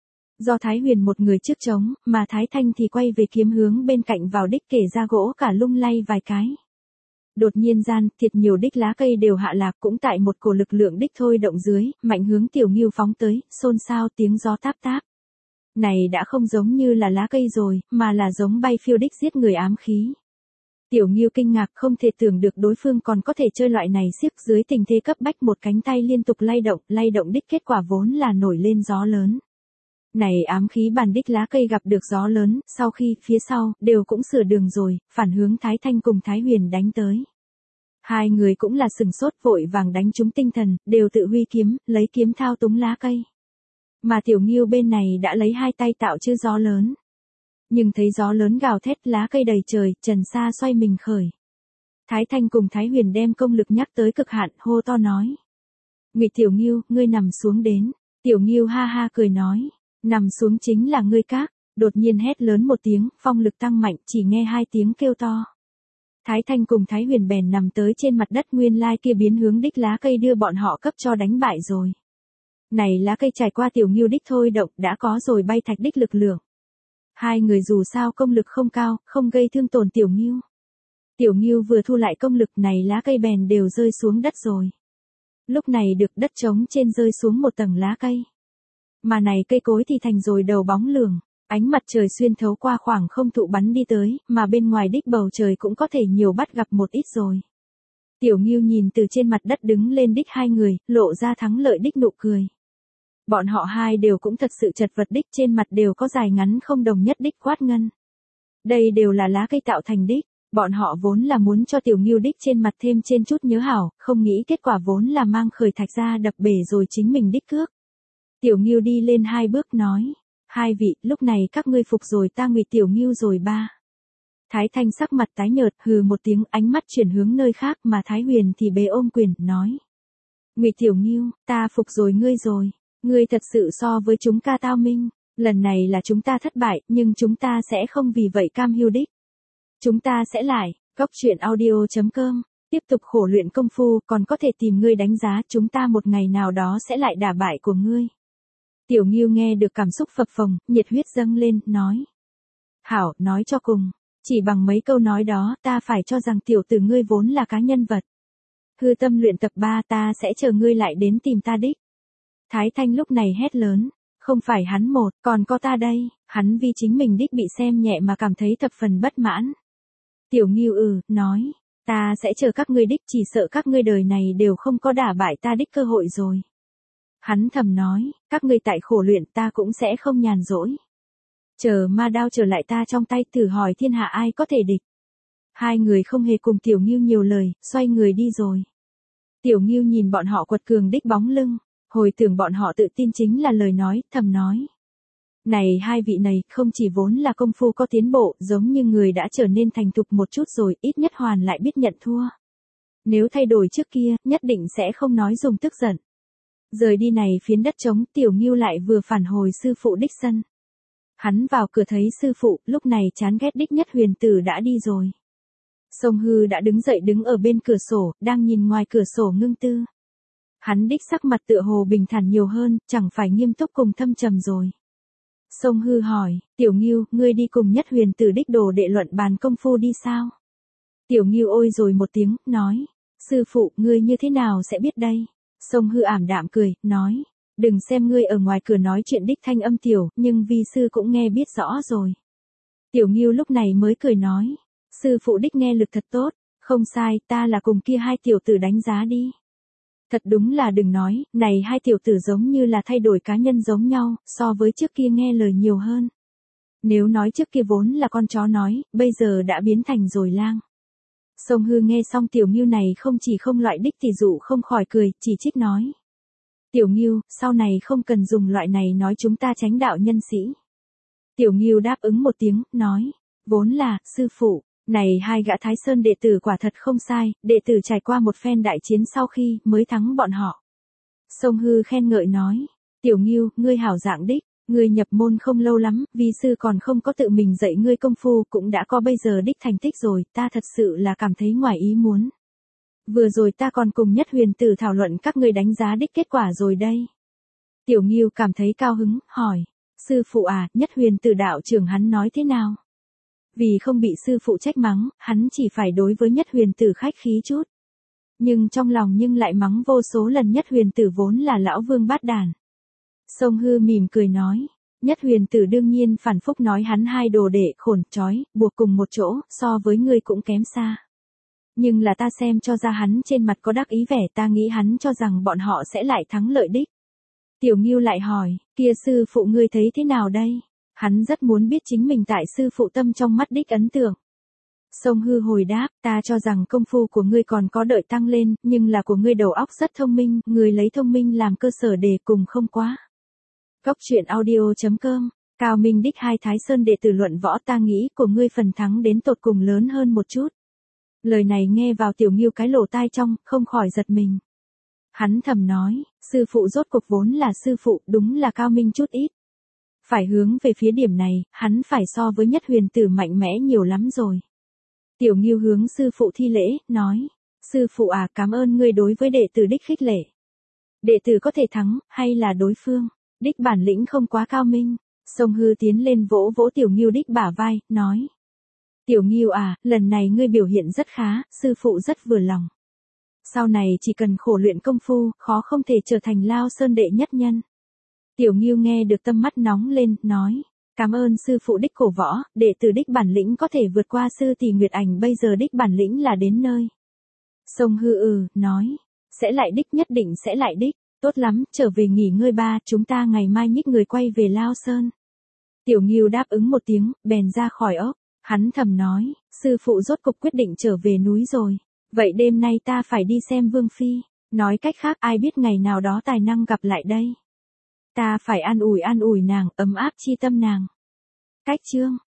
Do Thái Huyền một người trước trống, mà Thái Thanh thì quay về kiếm hướng bên cạnh vào đích kể ra gỗ cả lung lay vài cái. Đột nhiên gian, thiệt nhiều đích lá cây đều hạ lạc cũng tại một cổ lực lượng đích thôi động dưới, mạnh hướng Tiểu Ngưu phóng tới, xôn xao tiếng gió táp táp. Này đã không giống như là lá cây rồi, mà là giống bay phiêu đích giết người ám khí. Tiểu Ngưu kinh ngạc không thể tưởng được đối phương còn có thể chơi loại này xiếc dưới tình thế cấp bách một cánh tay liên tục lay động, lay động đích kết quả vốn là nổi lên gió lớn. Này ám khí bàn đích lá cây gặp được gió lớn, sau khi phía sau, đều cũng sửa đường rồi, phản hướng Thái Thanh cùng Thái Huyền đánh tới. Hai người cũng là sừng sốt vội vàng đánh trúng tinh thần, đều tự huy kiếm, lấy kiếm thao túng lá cây. Mà Tiểu Ngưu bên này đã lấy hai tay tạo chữ gió lớn. Nhưng thấy gió lớn gào thét lá cây đầy trời, trần sa xoay mình khởi. Thái Thanh cùng Thái Huyền đem công lực nhắc tới cực hạn, hô to nói. Ngụy Tiểu Ngưu, ngươi nằm xuống đến. Tiểu Ngưu ha ha cười nói. Nằm xuống chính là ngươi các. Đột nhiên hét lớn một tiếng, phong lực tăng mạnh, chỉ nghe hai tiếng kêu to. Thái Thanh cùng Thái Huyền bèn nằm tới trên mặt đất nguyên lai kia biến hướng đích lá cây đưa bọn họ cấp cho đánh bại rồi. Này lá cây trải qua Tiểu Ngưu đích thôi động đã có rồi bay thạch đích lực lượng. Hai người dù sao công lực không cao, không gây thương tổn Tiểu Ngưu. Tiểu Ngưu vừa thu lại công lực này lá cây bèn đều rơi xuống đất rồi. Lúc này được đất trống trên rơi xuống một tầng lá cây. Mà này cây cối thì thành rồi đầu bóng lường, ánh mặt trời xuyên thấu qua khoảng không thụ bắn đi tới, mà bên ngoài đích bầu trời cũng có thể nhiều bắt gặp một ít rồi. Tiểu Ngưu nhìn từ trên mặt đất đứng lên đích hai người, lộ ra thắng lợi đích nụ cười. Bọn họ hai đều cũng thật sự chật vật đích, trên mặt đều có dài ngắn không đồng nhất đích quát ngân. Đây đều là lá cây tạo thành đích, bọn họ vốn là muốn cho Tiểu Ngưu đích trên mặt thêm trên chút nhớ hảo, không nghĩ kết quả vốn là mang khởi thạch ra đập bể rồi chính mình đích cước. Tiểu Ngưu đi lên hai bước nói, hai vị, lúc này các ngươi phục rồi ta Ngụy Tiểu Ngưu rồi ba. Thái Thanh sắc mặt tái nhợt, hừ một tiếng, ánh mắt chuyển hướng nơi khác, mà Thái Huyền thì bế ôm quyền, nói. Ngụy Tiểu Ngưu, ta phục rồi ngươi rồi. Ngươi thật sự so với chúng ta tao minh, lần này là chúng ta thất bại, nhưng chúng ta sẽ không vì vậy cam hiu đích. Chúng ta sẽ lại, góc truyện audio chấm com, tiếp tục khổ luyện công phu, còn có thể tìm ngươi đánh giá, chúng ta một ngày nào đó sẽ lại đả bại của ngươi. Tiểu Ngưu nghe được cảm xúc phập phồng, nhiệt huyết dâng lên, nói. Hảo, nói cho cùng, chỉ bằng mấy câu nói đó, ta phải cho rằng tiểu tử ngươi vốn là cá nhân vật. Hư tâm luyện tập ba ta sẽ chờ ngươi lại đến tìm ta đích. Thái Thanh lúc này hét lớn, không phải hắn một, còn có ta đây, hắn vì chính mình đích bị xem nhẹ mà cảm thấy thập phần bất mãn. Tiểu Ngưu ừ, nói, ta sẽ chờ các ngươi đích, chỉ sợ các ngươi đời này đều không có đả bại ta đích cơ hội rồi. Hắn thầm nói, các ngươi tại khổ luyện ta cũng sẽ không nhàn rỗi. Chờ ma đao trở lại ta trong tay thử hỏi thiên hạ ai có thể địch. Hai người không hề cùng Tiểu Ngưu nhiều lời, xoay người đi rồi. Tiểu Ngưu nhìn bọn họ quật cường đích bóng lưng. Hồi tưởng bọn họ tự tin chính là lời nói, thầm nói. Này hai vị này, không chỉ vốn là công phu có tiến bộ, giống như người đã trở nên thành thục một chút rồi, ít nhất hoàn lại biết nhận thua. Nếu thay đổi trước kia, nhất định sẽ không nói dùng tức giận. Rời đi này phiến đất trống, Tiểu Ngưu lại vừa phản hồi sư phụ đích sân. Hắn vào cửa thấy sư phụ, lúc này chán ghét đích Nhất Huyền Tử đã đi rồi. Sông Hư đã đứng dậy đứng ở bên cửa sổ, đang nhìn ngoài cửa sổ ngưng tư. Hắn đích sắc mặt tựa hồ bình thản nhiều hơn, chẳng phải nghiêm túc cùng thâm trầm rồi. Sông Hư hỏi, Tiểu Ngưu, ngươi đi cùng Nhất Huyền Tử đích đồ đệ luận bàn công phu đi sao? Tiểu Ngưu ôi rồi một tiếng, nói, sư phụ, ngươi như thế nào sẽ biết đây? Sông Hư ảm đạm cười, nói, đừng xem ngươi ở ngoài cửa nói chuyện đích thanh âm tiểu, nhưng vi sư cũng nghe biết rõ rồi. Tiểu Ngưu lúc này mới cười nói, sư phụ đích nghe lực thật tốt, không sai, ta là cùng kia hai tiểu tử đánh giá đi. Thật đúng là đừng nói, này hai tiểu tử giống như là thay đổi cá nhân giống nhau, so với trước kia nghe lời nhiều hơn. Nếu nói trước kia vốn là con chó nói, bây giờ đã biến thành rồi lang. Sông Hư nghe xong Tiểu Ngưu này không chỉ không loại đích thì dụ không khỏi cười, chỉ trích nói. Tiểu Ngưu, sau này không cần dùng loại này nói chúng ta tránh đạo nhân sĩ. Tiểu Ngưu đáp ứng một tiếng, nói, vốn là, sư phụ, này hai gã Thái Sơn đệ tử quả thật không sai, đệ tử trải qua một phen đại chiến sau khi mới thắng bọn họ. Sông Hư khen ngợi nói, Tiểu Ngưu, ngươi hảo dạng đích, ngươi nhập môn không lâu lắm, vi sư còn không có tự mình dạy ngươi công phu cũng đã có bây giờ đích thành tích rồi, ta thật sự là cảm thấy ngoài ý muốn. Vừa rồi ta còn cùng Nhất Huyền Tử thảo luận các ngươi đánh giá đích kết quả rồi đây. Tiểu Ngưu cảm thấy cao hứng, hỏi, sư phụ à, Nhất Huyền Tử đạo trưởng hắn nói thế nào? Vì không bị sư phụ trách mắng, hắn chỉ phải đối với Nhất Huyền Tử khách khí chút. Nhưng trong lòng nhưng lại mắng vô số lần Nhất Huyền Tử vốn là lão vương bát đàn. Sông Hư mỉm cười nói, Nhất Huyền Tử đương nhiên phản phúc nói hắn hai đồ đệ khổn trói, buộc cùng một chỗ, so với ngươi cũng kém xa. Nhưng là ta xem cho ra hắn trên mặt có đắc ý vẻ, ta nghĩ hắn cho rằng bọn họ sẽ lại thắng lợi đích. Tiểu Ngưu lại hỏi, kia sư phụ ngươi thấy thế nào đây? Hắn rất muốn biết chính mình tại sư phụ tâm trong mắt đích ấn tượng. Sông Hư hồi đáp, ta cho rằng công phu của ngươi còn có đợi tăng lên, nhưng là của ngươi đầu óc rất thông minh, ngươi lấy thông minh làm cơ sở để cùng không quá. Góc truyện audio chấm com, Cao Minh đích hai Thái Sơn đệ tử luận võ, ta nghĩ của ngươi phần thắng đến tột cùng lớn hơn một chút. Lời này nghe vào Tiểu Ngưu cái lỗ tai trong, không khỏi giật mình. Hắn thầm nói, sư phụ rốt cuộc vốn là sư phụ, đúng là cao minh chút ít. Phải hướng về phía điểm này, hắn phải so với Nhất Huyền Tử mạnh mẽ nhiều lắm rồi. Tiểu Ngưu hướng sư phụ thi lễ, nói, sư phụ à, cảm ơn ngươi đối với đệ tử đích khích lệ. Đệ tử có thể thắng, hay là đối phương, đích bản lĩnh không quá cao minh. Sông Hư tiến lên vỗ vỗ Tiểu Ngưu đích bả vai, nói. Tiểu Ngưu à, lần này ngươi biểu hiện rất khá, sư phụ rất vừa lòng. Sau này chỉ cần khổ luyện công phu, khó không thể trở thành Lao Sơn đệ nhất nhân. Tiểu Ngưu nghe được tâm mắt nóng lên, nói, cảm ơn sư phụ đích cổ võ, đệ tử đích bản lĩnh có thể vượt qua sư tỷ Nguyệt Ảnh, bây giờ đích bản lĩnh là đến nơi. Sông Hư ừ, nói, sẽ lại đích, nhất định sẽ lại đích, tốt lắm, trở về nghỉ ngơi ba, chúng ta ngày mai nhích người quay về Lao Sơn. Tiểu Ngưu đáp ứng một tiếng, bèn ra khỏi ốc, hắn thầm nói, sư phụ rốt cục quyết định trở về núi rồi, vậy đêm nay ta phải đi xem Vương Phi, nói cách khác ai biết ngày nào đó tài năng gặp lại đây. Ta phải an ủi an ủi nàng, ấm áp chi tâm nàng. Cách chương